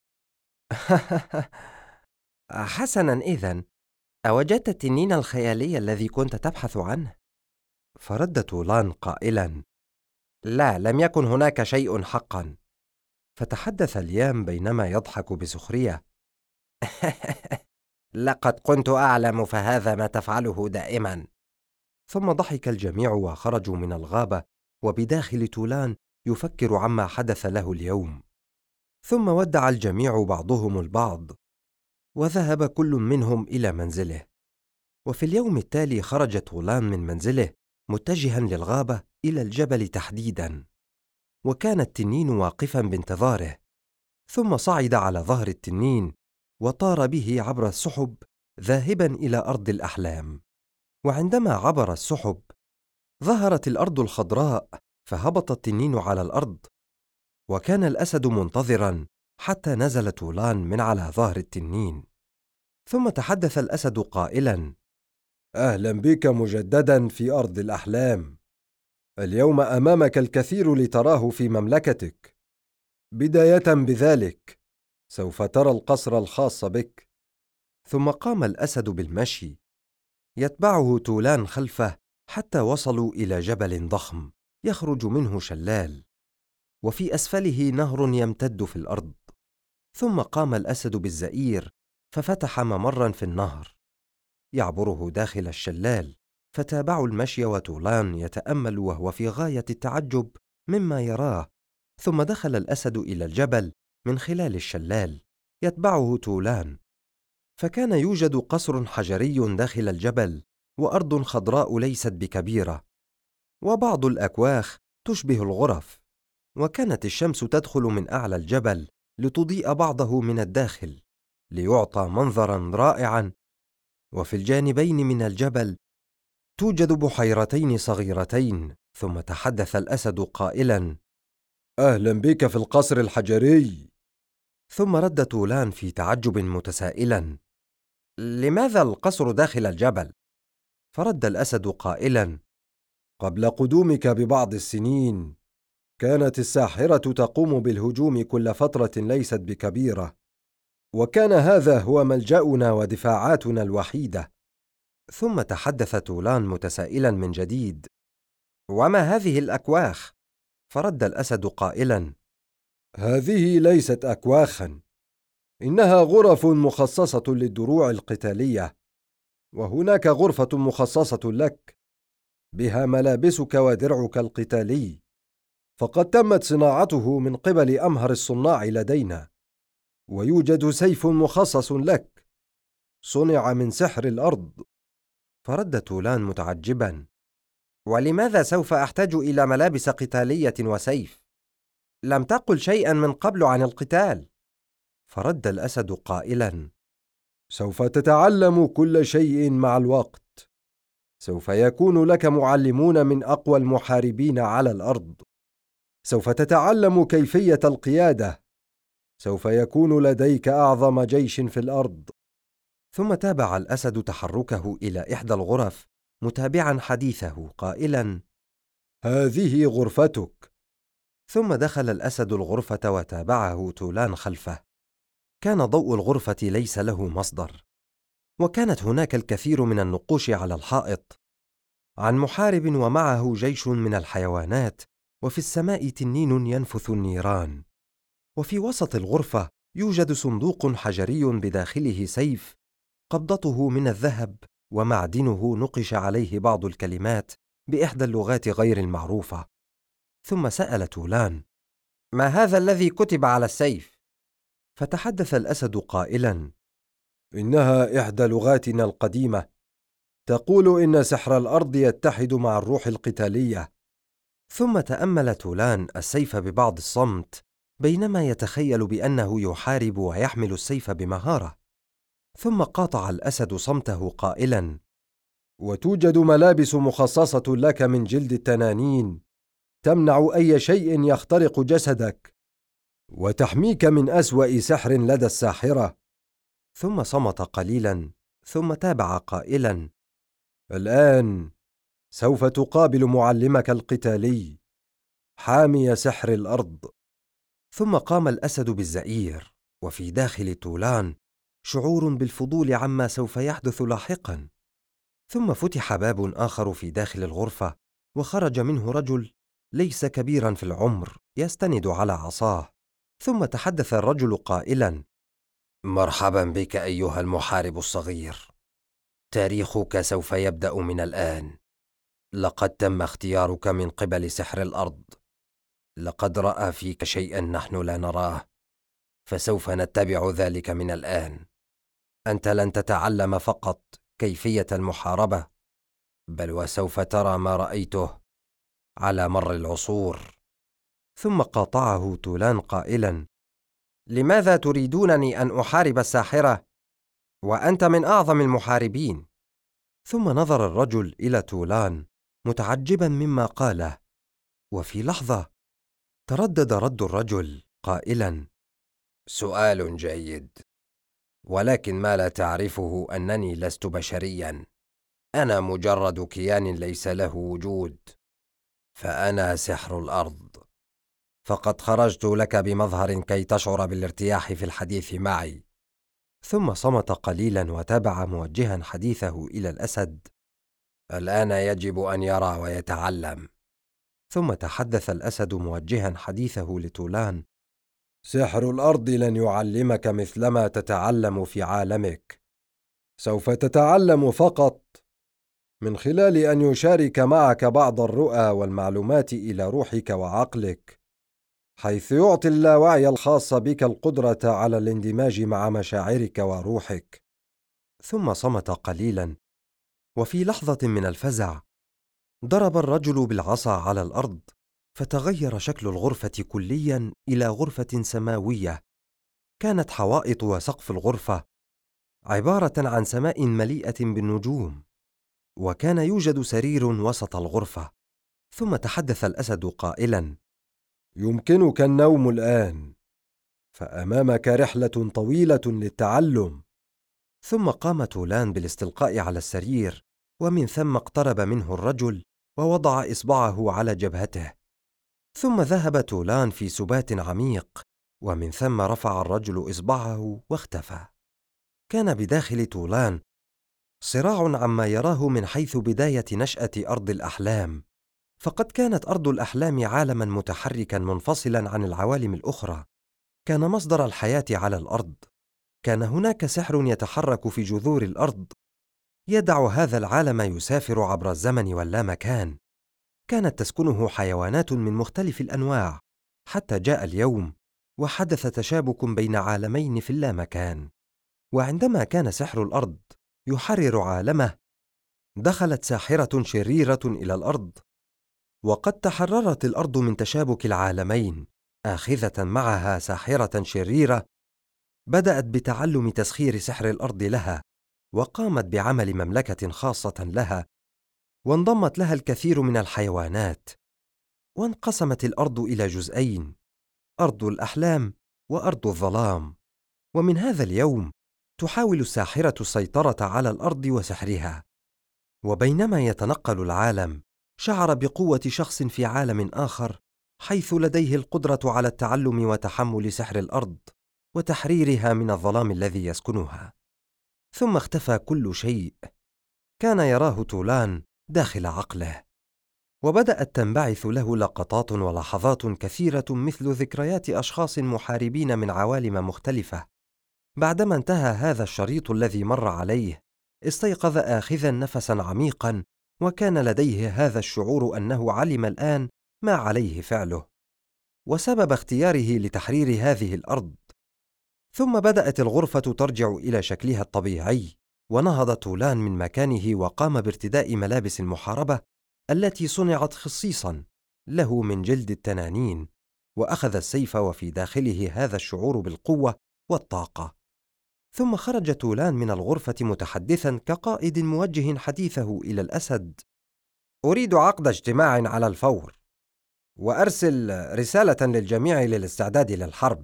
حسنا، إذن أوجدت التنين الخيالي الذي كنت تبحث عنه؟ فرد طولان قائلا: لا، لم يكن هناك شيء حقا. فتحدث ليام بينما يضحك بسخرية: لقد كنت أعلم، فهذا ما تفعله دائما. ثم ضحك الجميع وخرجوا من الغابة، وبداخل طولان يفكر عما حدث له اليوم. ثم ودع الجميع بعضهم البعض، وذهب كل منهم إلى منزله. وفي اليوم التالي خرج طولان من منزله متجها للغابة إلى الجبل تحديدا، وكان التنين واقفا بانتظاره. ثم صعد على ظهر التنين وطار به عبر السحب ذاهبا إلى أرض الأحلام. وعندما عبر السحب ظهرت الأرض الخضراء، فهبط التنين على الأرض، وكان الأسد منتظراً حتى نزل تولان من على ظهر التنين. ثم تحدث الأسد قائلاً:
أهلا بك مجددا في أرض الأحلام. اليوم أمامك الكثير لتراه في مملكتك. بداية بذلك سوف ترى القصر الخاص بك.
ثم قام الأسد بالمشي، يتبعه تولان خلفه حتى وصلوا إلى جبل ضخم يخرج منه شلال، وفي أسفله نهر يمتد في الأرض. ثم قام الأسد بالزئير ففتح ممراً في النهر يعبره داخل الشلال، فتابعوا المشي وتولان يتأمل وهو في غاية التعجب مما يراه. ثم دخل الأسد إلى الجبل من خلال الشلال يتبعه تولان، فكان يوجد قصر حجري داخل الجبل، وأرض خضراء ليست بكبيرة، وبعض الأكواخ تشبه الغرف، وكانت الشمس تدخل من أعلى الجبل لتضيء بعضه من الداخل ليعطى منظراً رائعاً. وفي الجانبين من الجبل توجد بحيرتين صغيرتين. ثم تحدث الأسد قائلاً:
أهلا بك في القصر الحجري.
ثم رد تولان في تعجب متسائلاً: لماذا القصر داخل الجبل؟ فرد الأسد قائلاً:
قبل قدومك ببعض السنين كانت الساحرة تقوم بالهجوم كل فترة ليست بكبيرة، وكان هذا هو ملجأنا ودفاعاتنا الوحيدة.
ثم تحدث تولان متسائلا من جديد: وما هذه الأكواخ؟ فرد الأسد قائلا:
هذه ليست أكواخا، إنها غرف مخصصة للدروع القتالية، وهناك غرفة مخصصة لك بها ملابسك ودرعك القتالي، فقد تمت صناعته من قبل أمهر الصناع لدينا، ويوجد سيف مخصص لك صنع من سحر الأرض.
فرد تولان متعجبا: ولماذا سوف أحتاج إلى ملابس قتالية وسيف؟ لم تقل شيئا من قبل عن القتال. فرد الأسد قائلا:
سوف تتعلم كل شيء مع الوقت. سوف يكون لك معلمون من أقوى المحاربين على الأرض. سوف تتعلم كيفية القيادة. سوف يكون لديك أعظم جيش في الأرض.
ثم تابع الأسد تحركه إلى إحدى الغرف متابعا حديثه قائلا:
هذه غرفتك.
ثم دخل الأسد الغرفة وتابعه تولان خلفه. كان ضوء الغرفة ليس له مصدر، وكانت هناك الكثير من النقوش على الحائط عن محارب ومعه جيش من الحيوانات، وفي السماء تنين ينفث النيران. وفي وسط الغرفة يوجد صندوق حجري بداخله سيف قبضته من الذهب، ومعدنه نقش عليه بعض الكلمات بإحدى اللغات غير المعروفة. ثم سأل تولان: ما هذا الذي كتب على السيف؟ فتحدث الأسد قائلا:
إنها إحدى لغاتنا القديمة، تقول إن سحر الأرض يتحد مع الروح القتالية.
ثم تأمل تولان السيف ببعض الصمت، بينما يتخيل بأنه يحارب ويحمل السيف بمهارة. ثم قاطع الأسد صمته قائلا:
وتوجد ملابس مخصصة لك من جلد التنانين، تمنع أي شيء يخترق جسدك، وتحميك من أسوأ سحر لدى الساحرة.
ثم صمت قليلا، ثم تابع قائلا:
الآن سوف تقابل معلمك القتالي، حامي سحر الأرض.
ثم قام الأسد بالزئير، وفي داخل تولان شعور بالفضول عما سوف يحدث لاحقا. ثم فتح باب آخر في داخل الغرفة، وخرج منه رجل ليس كبيرا في العمر يستند على عصاه. ثم تحدث الرجل قائلا:
مرحبا بك أيها المحارب الصغير، تاريخك سوف يبدأ من الآن. لقد تم اختيارك من قبل سحر الأرض، لقد رأى فيك شيئا نحن لا نراه، فسوف نتبع ذلك من الآن. أنت لن تتعلم فقط كيفية المحاربة، بل وسوف ترى ما رأيته على مر العصور.
ثم قاطعه تولان قائلا: لماذا تريدونني أن أحارب الساحرة وأنت من أعظم المحاربين؟ ثم نظر الرجل إلى تولان متعجبا مما قاله. وفي لحظة تردد رد الرجل قائلا:
سؤال جيد، ولكن ما لا تعرفه أنني لست بشريا، أنا مجرد كيان ليس له وجود، فأنا سحر الأرض. فقد خرجت لك بمظهر كي تشعر بالارتياح في الحديث معي.
ثم صمت قليلا وتابع موجها حديثه إلى الأسد:
الآن يجب أن يرى ويتعلم.
ثم تحدث الأسد موجها حديثه لتولان:
سحر الأرض لن يعلمك مثلما تتعلم في عالمك، سوف تتعلم فقط من خلال أن يشارك معك بعض الرؤى والمعلومات إلى روحك وعقلك، حيث يعطي اللاوعي الخاص بك القدرة على الاندماج مع مشاعرك وروحك.
ثم صمت قليلا، وفي لحظة من الفزع ضرب الرجل بالعصا على الأرض، فتغير شكل الغرفة كليا إلى غرفة سماوية. كانت حوائط وسقف الغرفة عبارة عن سماء مليئة بالنجوم، وكان يوجد سرير وسط الغرفة. ثم تحدث الأسد قائلا:
يمكنك النوم الآن، فأمامك رحلة طويلة للتعلم.
ثم قام تولان بالاستلقاء على السرير، ومن ثم اقترب منه الرجل ووضع إصبعه على جبهته. ثم ذهب تولان في سبات عميق، ومن ثم رفع الرجل إصبعه واختفى. كان بداخل تولان صراع عما يراه من حيث بداية نشأة أرض الأحلام، فقد كانت أرض الأحلام عالماً متحركاً منفصلاً عن العوالم الأخرى، كان مصدر الحياة على الأرض. كان هناك سحر يتحرك في جذور الأرض، يدع هذا العالم يسافر عبر الزمن واللامكان. كانت تسكنه حيوانات من مختلف الأنواع، حتى جاء اليوم وحدث تشابك بين عالمين في اللامكان. وعندما كان سحر الأرض يحرر عالمه، دخلت ساحرة شريرة إلى الأرض، وقد تحررت الأرض من تشابك العالمين، آخذة معها ساحرة شريرة بدأت بتعلم تسخير سحر الأرض لها، وقامت بعمل مملكة خاصة لها، وانضمت لها الكثير من الحيوانات. وانقسمت الأرض إلى جزئين: أرض الأحلام وأرض الظلام. ومن هذا اليوم تحاول الساحرة السيطرة على الأرض وسحرها. وبينما يتنقل العالم، شعر بقوة شخص في عالم آخر، حيث لديه القدرة على التعلم وتحمل سحر الأرض وتحريرها من الظلام الذي يسكنها. ثم اختفى كل شيء كان يراه تولان داخل عقله، وبدأت تنبعث له لقطات ولحظات كثيرة مثل ذكريات أشخاص محاربين من عوالم مختلفة. بعدما انتهى هذا الشريط الذي مر عليه، استيقظ آخذا نفسا عميقا، وكان لديه هذا الشعور أنه علم الآن ما عليه فعله وسبب اختياره لتحرير هذه الأرض. ثم بدأت الغرفة ترجع إلى شكلها الطبيعي، ونهض تولان من مكانه وقام بارتداء ملابس المحاربة التي صنعت خصيصا له من جلد التنانين، وأخذ السيف وفي داخله هذا الشعور بالقوة والطاقة. ثم خرج تولان من الغرفة متحدثا كقائد موجه حديثه إلى الأسد:
أريد عقد اجتماع على الفور، وأرسل رسالة للجميع للاستعداد للحرب.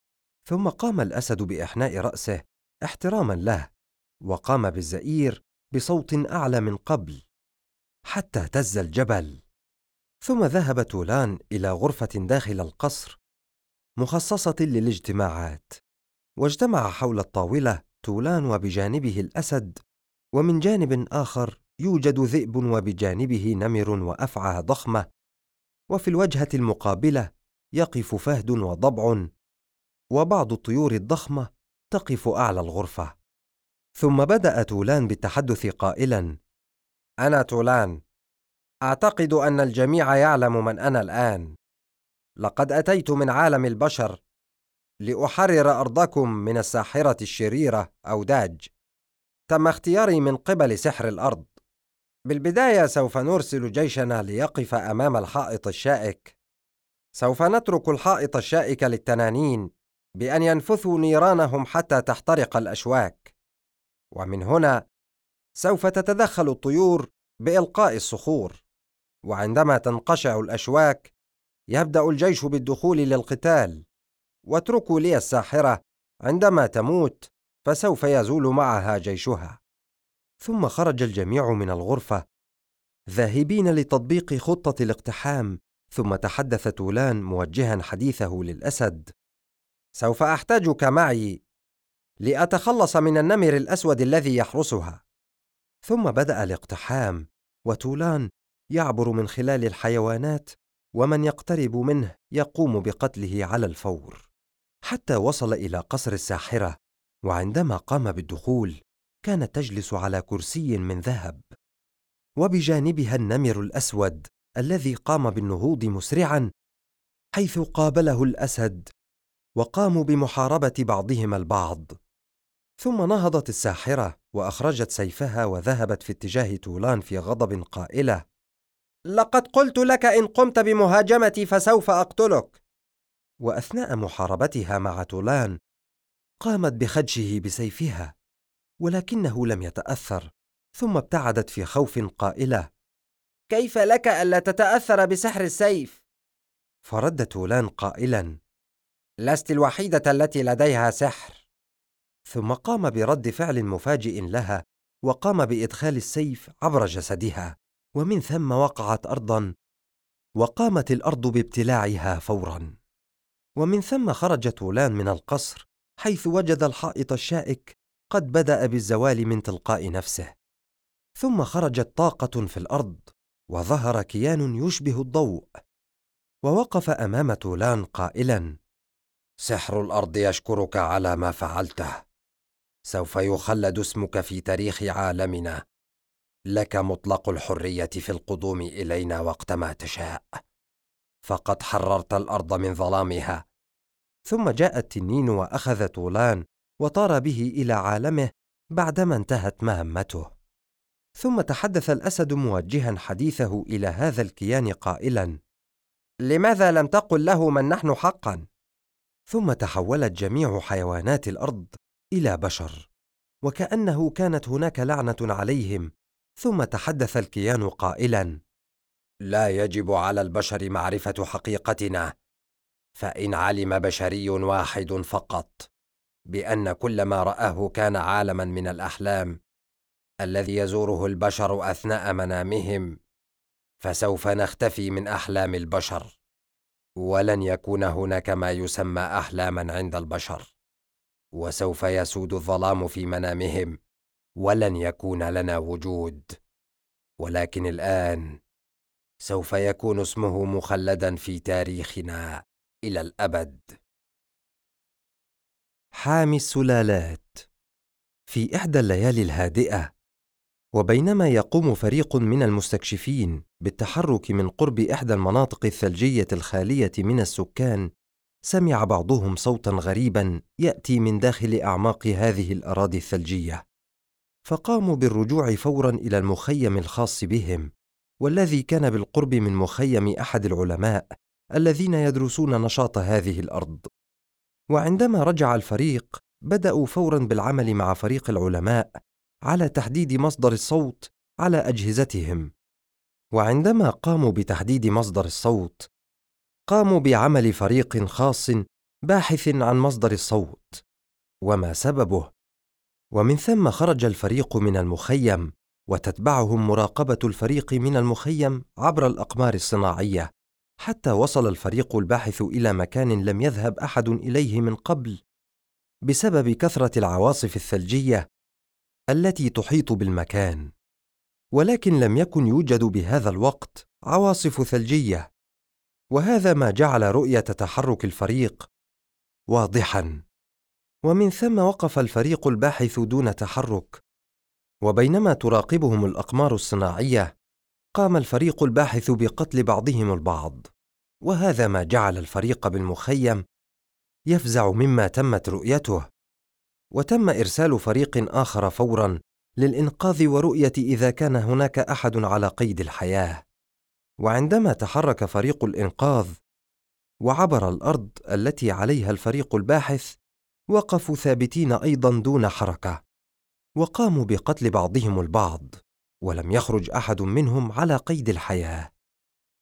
ثم قام الأسد بإحناء رأسه احتراما له، وقام بالزئير بصوت أعلى من قبل حتى اهتز الجبل. ثم ذهب تولان إلى غرفة داخل القصر مخصصة للاجتماعات، واجتمع حول الطاولة تولان وبجانبه الأسد، ومن جانب آخر يوجد ذئب وبجانبه نمر وأفعى ضخمة، وفي الوجهة المقابلة يقف فهد وضبع، وبعض الطيور الضخمة تقف أعلى الغرفة. ثم بدأ تولان بالتحدث قائلا:
أنا تولان، أعتقد أن الجميع يعلم من أنا الآن. لقد أتيت من عالم البشر لأحرر أرضكم من الساحرة الشريرة أوداج. تم اختياري من قبل سحر الأرض. بالبداية سوف نرسل جيشنا ليقف أمام الحائط الشائك. سوف نترك الحائط الشائك للتنانين بأن ينفثوا نيرانهم حتى تحترق الأشواك، ومن هنا سوف تتدخل الطيور بإلقاء الصخور.
وعندما تنقشع الأشواك يبدأ الجيش بالدخول للقتال. واتركوا لي الساحرة، عندما تموت فسوف يزول معها جيشها. ثم خرج الجميع من الغرفة ذاهبين لتطبيق خطة الاقتحام. ثم تحدث تولان موجها حديثه للأسد: سوف أحتاجك معي لأتخلص من النمر الأسود الذي يحرسها. ثم بدأ الاقتحام، وتولان يعبر من خلال الحيوانات، ومن يقترب منه يقوم بقتله على الفور، حتى وصل إلى قصر الساحرة. وعندما قام بالدخول كانت تجلس على كرسي من ذهب، وبجانبها النمر الأسود الذي قام بالنهوض مسرعا، حيث قابله الأسد وقاموا بمحاربة بعضهم البعض. ثم نهضت الساحرة وأخرجت سيفها وذهبت في اتجاه تولان في غضب قائلة: لقد قلت لك إن قمت بمهاجمتي فسوف أقتلك. وأثناء محاربتها مع تولان قامت بخدشه بسيفها، ولكنه لم يتأثر. ثم ابتعدت في خوف قائلة: كيف لك ألا تتأثر بسحر السيف؟ فرد تولان قائلا: لست الوحيدة التي لديها سحر. ثم قام برد فعل مفاجئ لها، وقام بإدخال السيف عبر جسدها، ومن ثم وقعت أرضا، وقامت الأرض بابتلاعها فورا. ومن ثم خرج تولان من القصر، حيث وجد الحائط الشائك قد بدأ بالزوال من تلقاء نفسه. ثم خرجت طاقة في الأرض، وظهر كيان يشبه الضوء، ووقف أمام تولان قائلا: سحر الأرض يشكرك على ما فعلته، سوف يخلد اسمك في تاريخ عالمنا، لك مطلق الحرية في القدوم إلينا وقت ما تشاء، فقد حررت الأرض من ظلامها. ثم جاء التنين وأخذ تولان وطار به إلى عالمه بعدما انتهت مهمته. ثم تحدث الأسد موجها حديثه إلى هذا الكيان قائلا: لماذا لم تقل له من نحن حقا؟ ثم تحولت جميع حيوانات الأرض إلى بشر، وكأنه كانت هناك لعنة عليهم. ثم تحدث الكيان قائلا: لا يجب على البشر معرفة حقيقتنا، فإن علم بشري واحد فقط بأن كل ما رآه كان عالما من الأحلام الذي يزوره البشر أثناء منامهم، فسوف نختفي من أحلام البشر، ولن يكون هناك ما يسمى أحلاما عند البشر، وسوف يسود الظلام في منامهم، ولن يكون لنا وجود. ولكن الآن سوف يكون اسمه مخلدا في تاريخنا إلى الأبد. حامي السلالات. في إحدى الليالي الهادئة، وبينما يقوم فريق من المستكشفين بالتحرك من قرب إحدى المناطق الثلجية الخالية من السكان، سمع بعضهم صوتاً غريباً يأتي من داخل أعماق هذه الأراضي الثلجية، فقاموا بالرجوع فوراً إلى المخيم الخاص بهم، والذي كان بالقرب من مخيم أحد العلماء الذين يدرسون نشاط هذه الأرض. وعندما رجع الفريق بدأوا فوراً بالعمل مع فريق العلماء على تحديد مصدر الصوت على أجهزتهم. وعندما قاموا بتحديد مصدر الصوت، قاموا بعمل فريق خاص باحث عن مصدر الصوت وما سببه. ومن ثم خرج الفريق من المخيم، وتتبعهم مراقبة الفريق من المخيم عبر الأقمار الصناعية، حتى وصل الفريق الباحث إلى مكان لم يذهب أحد إليه من قبل بسبب كثرة العواصف الثلجية التي تحيط بالمكان. ولكن لم يكن يوجد بهذا الوقت عواصف ثلجية، وهذا ما جعل رؤية تحرك الفريق واضحاً. ومن ثم وقف الفريق الباحث دون تحرك، وبينما تراقبهم الأقمار الصناعية قام الفريق الباحث بقتل بعضهم البعض، وهذا ما جعل الفريق بالمخيم يفزع مما تمت رؤيته. وتم إرسال فريق آخر فوراً للإنقاذ ورؤية إذا كان هناك أحد على قيد الحياة. وعندما تحرك فريق الإنقاذ وعبر الأرض التي عليها الفريق الباحث، وقفوا ثابتين أيضاً دون حركة، وقاموا بقتل بعضهم البعض، ولم يخرج أحد منهم على قيد الحياة.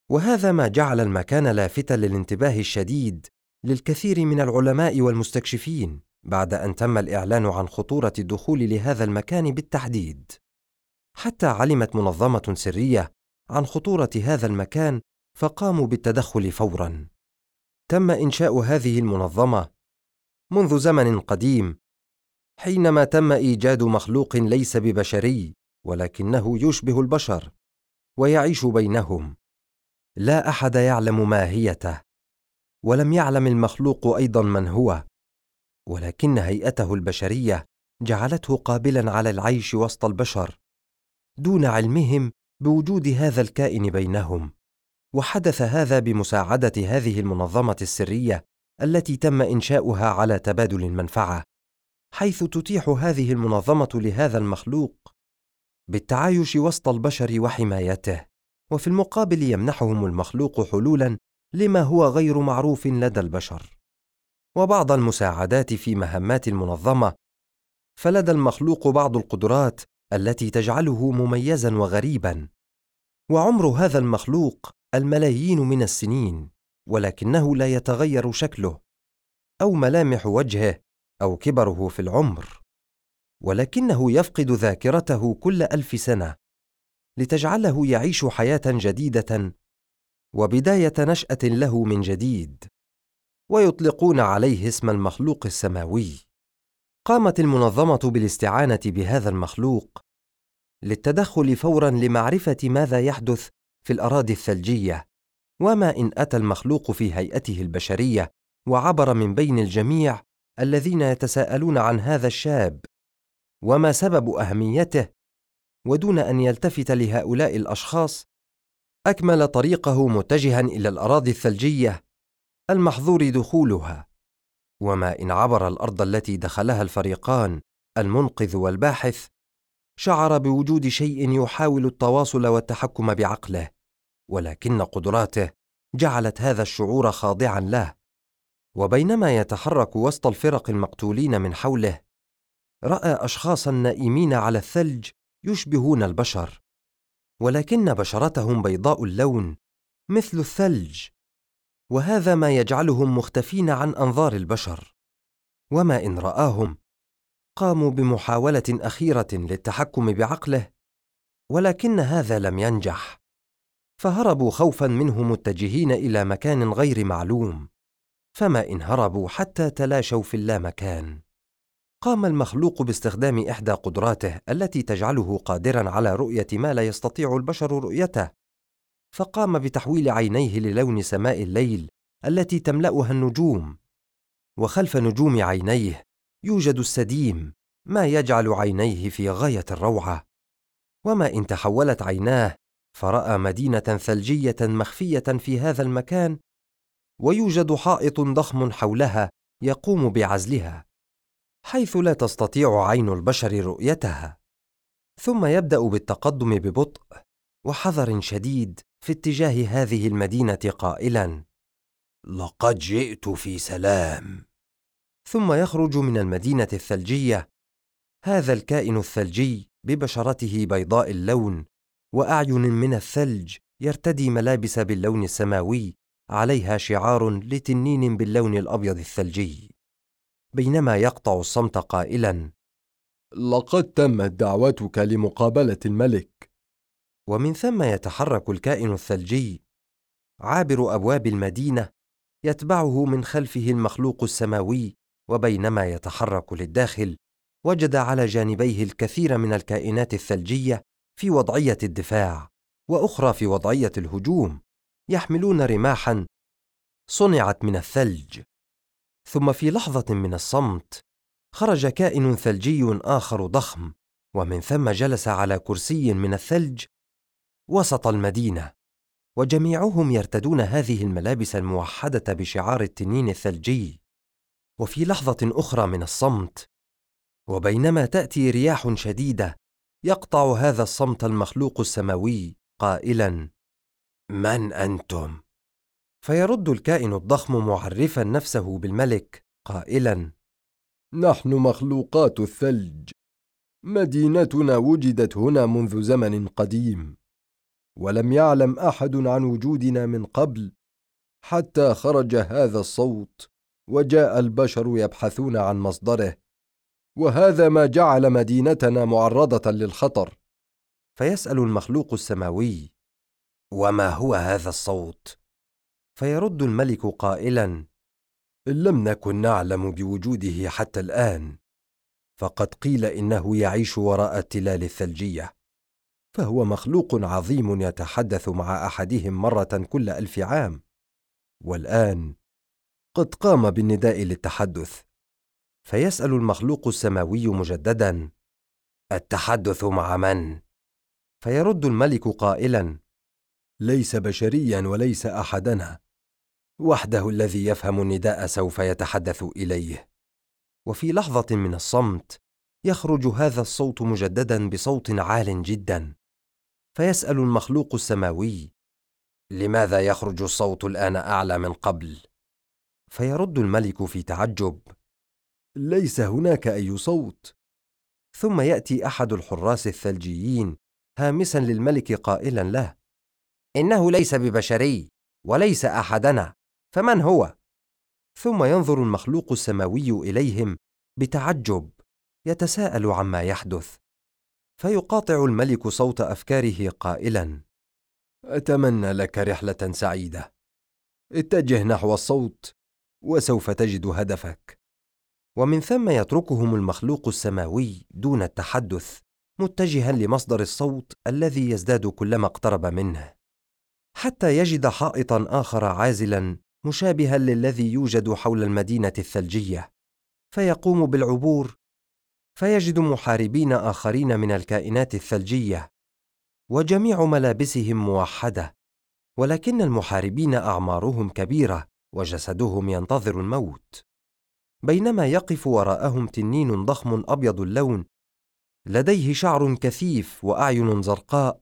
وهذا ما جعل المكان لافتا للانتباه الشديد للكثير من العلماء والمستكشفين بعد أن تم الإعلان عن خطورة الدخول لهذا المكان بالتحديد. حتى علمت منظمة سرية عن خطورة هذا المكان فقاموا بالتدخل فوراً. تم إنشاء هذه المنظمة منذ زمن قديم، حينما تم إيجاد مخلوق ليس ببشري ولكنه يشبه البشر ويعيش بينهم. لا أحد يعلم ماهيته، ولم يعلم المخلوق أيضاً من هو، ولكن هيئته البشرية جعلته قابلاً على العيش وسط البشر دون علمهم بوجود هذا الكائن بينهم. وحدث هذا بمساعدة هذه المنظمة السرية التي تم إنشاؤها على تبادل المنفعة، حيث تتيح هذه المنظمة لهذا المخلوق بالتعايش وسط البشر وحمايته، وفي المقابل يمنحهم المخلوق حلولاً لما هو غير معروف لدى البشر وبعض المساعدات في مهمات المنظمة. فلدى المخلوق بعض القدرات التي تجعله مميزاً وغريباً، وعمر هذا المخلوق الملايين من السنين، ولكنه لا يتغير شكله أو ملامح وجهه أو كبره في العمر، ولكنه يفقد ذاكرته كل 1000 سنة لتجعله يعيش حياة جديدة وبداية نشأة له من جديد، ويطلقون عليه اسم المخلوق السماوي. قامت المنظمة بالاستعانة بهذا المخلوق للتدخل فوراً لمعرفة ماذا يحدث في الأراضي الثلجية، وما إن أتى المخلوق في هيئته البشرية وعبر من بين الجميع الذين يتساءلون عن هذا الشاب وما سبب أهميته، ودون أن يلتفت لهؤلاء الأشخاص أكمل طريقه متجهاً إلى الأراضي الثلجية المحظور دخولها. وما إن عبر الأرض التي دخلها الفريقان المنقذ والباحث شعر بوجود شيء يحاول التواصل والتحكم بعقله، ولكن قدراته جعلت هذا الشعور خاضعاً له. وبينما يتحرك وسط الفرق المقتولين من حوله، رأى أشخاصاً نائمين على الثلج يشبهون البشر، ولكن بشرتهم بيضاء اللون مثل الثلج، وهذا ما يجعلهم مختفين عن أنظار البشر. وما إن رآهم قاموا بمحاولة أخيرة للتحكم بعقله، ولكن هذا لم ينجح، فهربوا خوفاً منه متجهين إلى مكان غير معلوم. فما إن هربوا حتى تلاشوا في اللامكان. قام المخلوق باستخدام إحدى قدراته التي تجعله قادراً على رؤية ما لا يستطيع البشر رؤيته، فقام بتحويل عينيه للون سماء الليل التي تملأها النجوم، وخلف نجوم عينيه يوجد السديم، ما يجعل عينيه في غاية الروعة. وما إن تحولت عيناه فرأى مدينة ثلجية مخفية في هذا المكان، ويوجد حائط ضخم حولها يقوم بعزلها، حيث لا تستطيع عين البشر رؤيتها. ثم يبدأ بالتقدم ببطء وحذر شديد في اتجاه هذه المدينة قائلاً:
لقد جئت في سلام.
ثم يخرج من المدينة الثلجية هذا الكائن الثلجي ببشرته بيضاء اللون وأعين من الثلج، يرتدي ملابس باللون السماوي عليها شعار لتنين باللون الأبيض الثلجي، بينما يقطع الصمت قائلاً:
لقد تمت دعوتك لمقابلة الملك.
ومن ثم يتحرك الكائن الثلجي عابر أبواب المدينة، يتبعه من خلفه المخلوق السماوي. وبينما يتحرك للداخل وجد على جانبيه الكثير من الكائنات الثلجية في وضعية الدفاع، وأخرى في وضعية الهجوم، يحملون رماحاً صنعت من الثلج. ثم في لحظة من الصمت خرج كائن ثلجي آخر ضخم، ومن ثم جلس على كرسي من الثلج وسط المدينة، وجميعهم يرتدون هذه الملابس الموحدة بشعار التنين الثلجي. وفي لحظة أخرى من الصمت، وبينما تأتي رياح شديدة، يقطع هذا الصمت المخلوق السماوي قائلاً:
من أنتم؟
فيرد الكائن الضخم معرفاً نفسه بالملك قائلاً:
نحن مخلوقات الثلج، مدينتنا وجدت هنا منذ زمن قديم، ولم يعلم أحد عن وجودنا من قبل، حتى خرج هذا الصوت وجاء البشر يبحثون عن مصدره، وهذا ما جعل مدينتنا معرضة للخطر.
فيسأل المخلوق السماوي: وما هو هذا الصوت؟ فيرد الملك قائلا:
لم نكن نعلم بوجوده حتى الآن، فقد قيل إنه يعيش وراء التلال الثلجية، فهو مخلوق عظيم يتحدث مع أحدهم مرة كل 1000 عام، والآن قد قام بالنداء للتحدث.
فيسأل المخلوق السماوي مجددا: التحدث مع من؟ فيرد الملك قائلا:
ليس بشريا وليس أحدنا، وحده الذي يفهم النداء سوف يتحدث إليه.
وفي لحظة من الصمت يخرج هذا الصوت مجددا بصوت عال جدا، فيسأل المخلوق السماوي: لماذا يخرج الصوت الآن أعلى من قبل؟ فيرد الملك في تعجب:
ليس هناك أي صوت.
ثم يأتي أحد الحراس الثلجيين هامسا للملك قائلا له: إنه ليس ببشري وليس أحدنا، فمن هو؟ ثم ينظر المخلوق السماوي إليهم بتعجب يتساءل عما يحدث، فيقاطع الملك صوت أفكاره قائلا:
أتمنى لك رحلة سعيدة، اتجه نحو الصوت وسوف تجد هدفك.
ومن ثم يتركهم المخلوق السماوي دون التحدث، متجها لمصدر الصوت الذي يزداد كلما اقترب منه، حتى يجد حائطا آخر عازلا مشابها للذي يوجد حول المدينة الثلجية، فيقوم بالعبور، فيجد محاربين آخرين من الكائنات الثلجية، وجميع ملابسهم موحدة، ولكن المحاربين أعمارهم كبيرة وجسدهم ينتظر الموت، بينما يقف وراءهم تنين ضخم أبيض اللون، لديه شعر كثيف وأعين زرقاء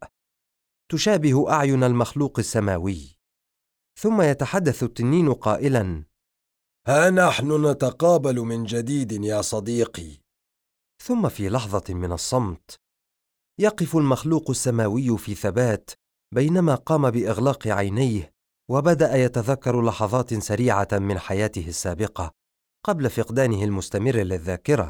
تشابه أعين المخلوق السماوي. ثم يتحدث التنين قائلا:
ها نحن نتقابل من جديد يا صديقي.
ثم في لحظة من الصمت يقف المخلوق السماوي في ثبات، بينما قام بإغلاق عينيه وبدأ يتذكر لحظات سريعة من حياته السابقة قبل فقدانه المستمر للذاكرة،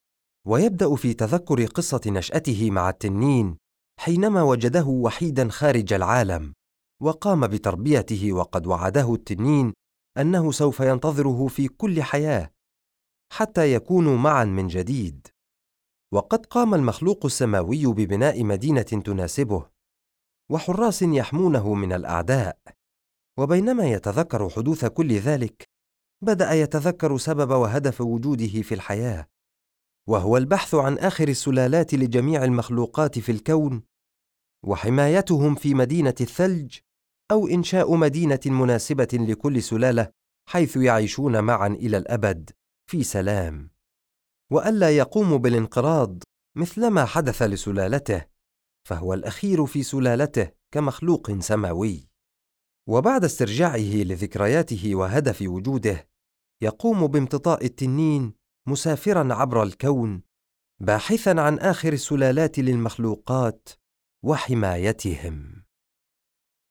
ويبدأ في تذكر قصة نشأته مع التنين حينما وجده وحيدا خارج العالم، وقام بتربيته، وقد وعده التنين أنه سوف ينتظره في كل حياة حتى يكونوا معا من جديد. وقد قام المخلوق السماوي ببناء مدينة تناسبه وحراس يحمونه من الأعداء، وبينما يتذكر حدوث كل ذلك بدأ يتذكر سبب وهدف وجوده في الحياة، وهو البحث عن آخر السلالات لجميع المخلوقات في الكون، وحمايتهم في مدينة الثلج، أو إنشاء مدينة مناسبة لكل سلالة حيث يعيشون معا إلى الأبد في سلام، وألا يقوم بالانقراض مثلما حدث لسلالته، فهو الأخير في سلالته كمخلوق سماوي. وبعد استرجاعه لذكرياته وهدف وجوده، يقوم بامتطاء التنين مسافرا عبر الكون باحثا عن آخر السلالات للمخلوقات وحمايتهم.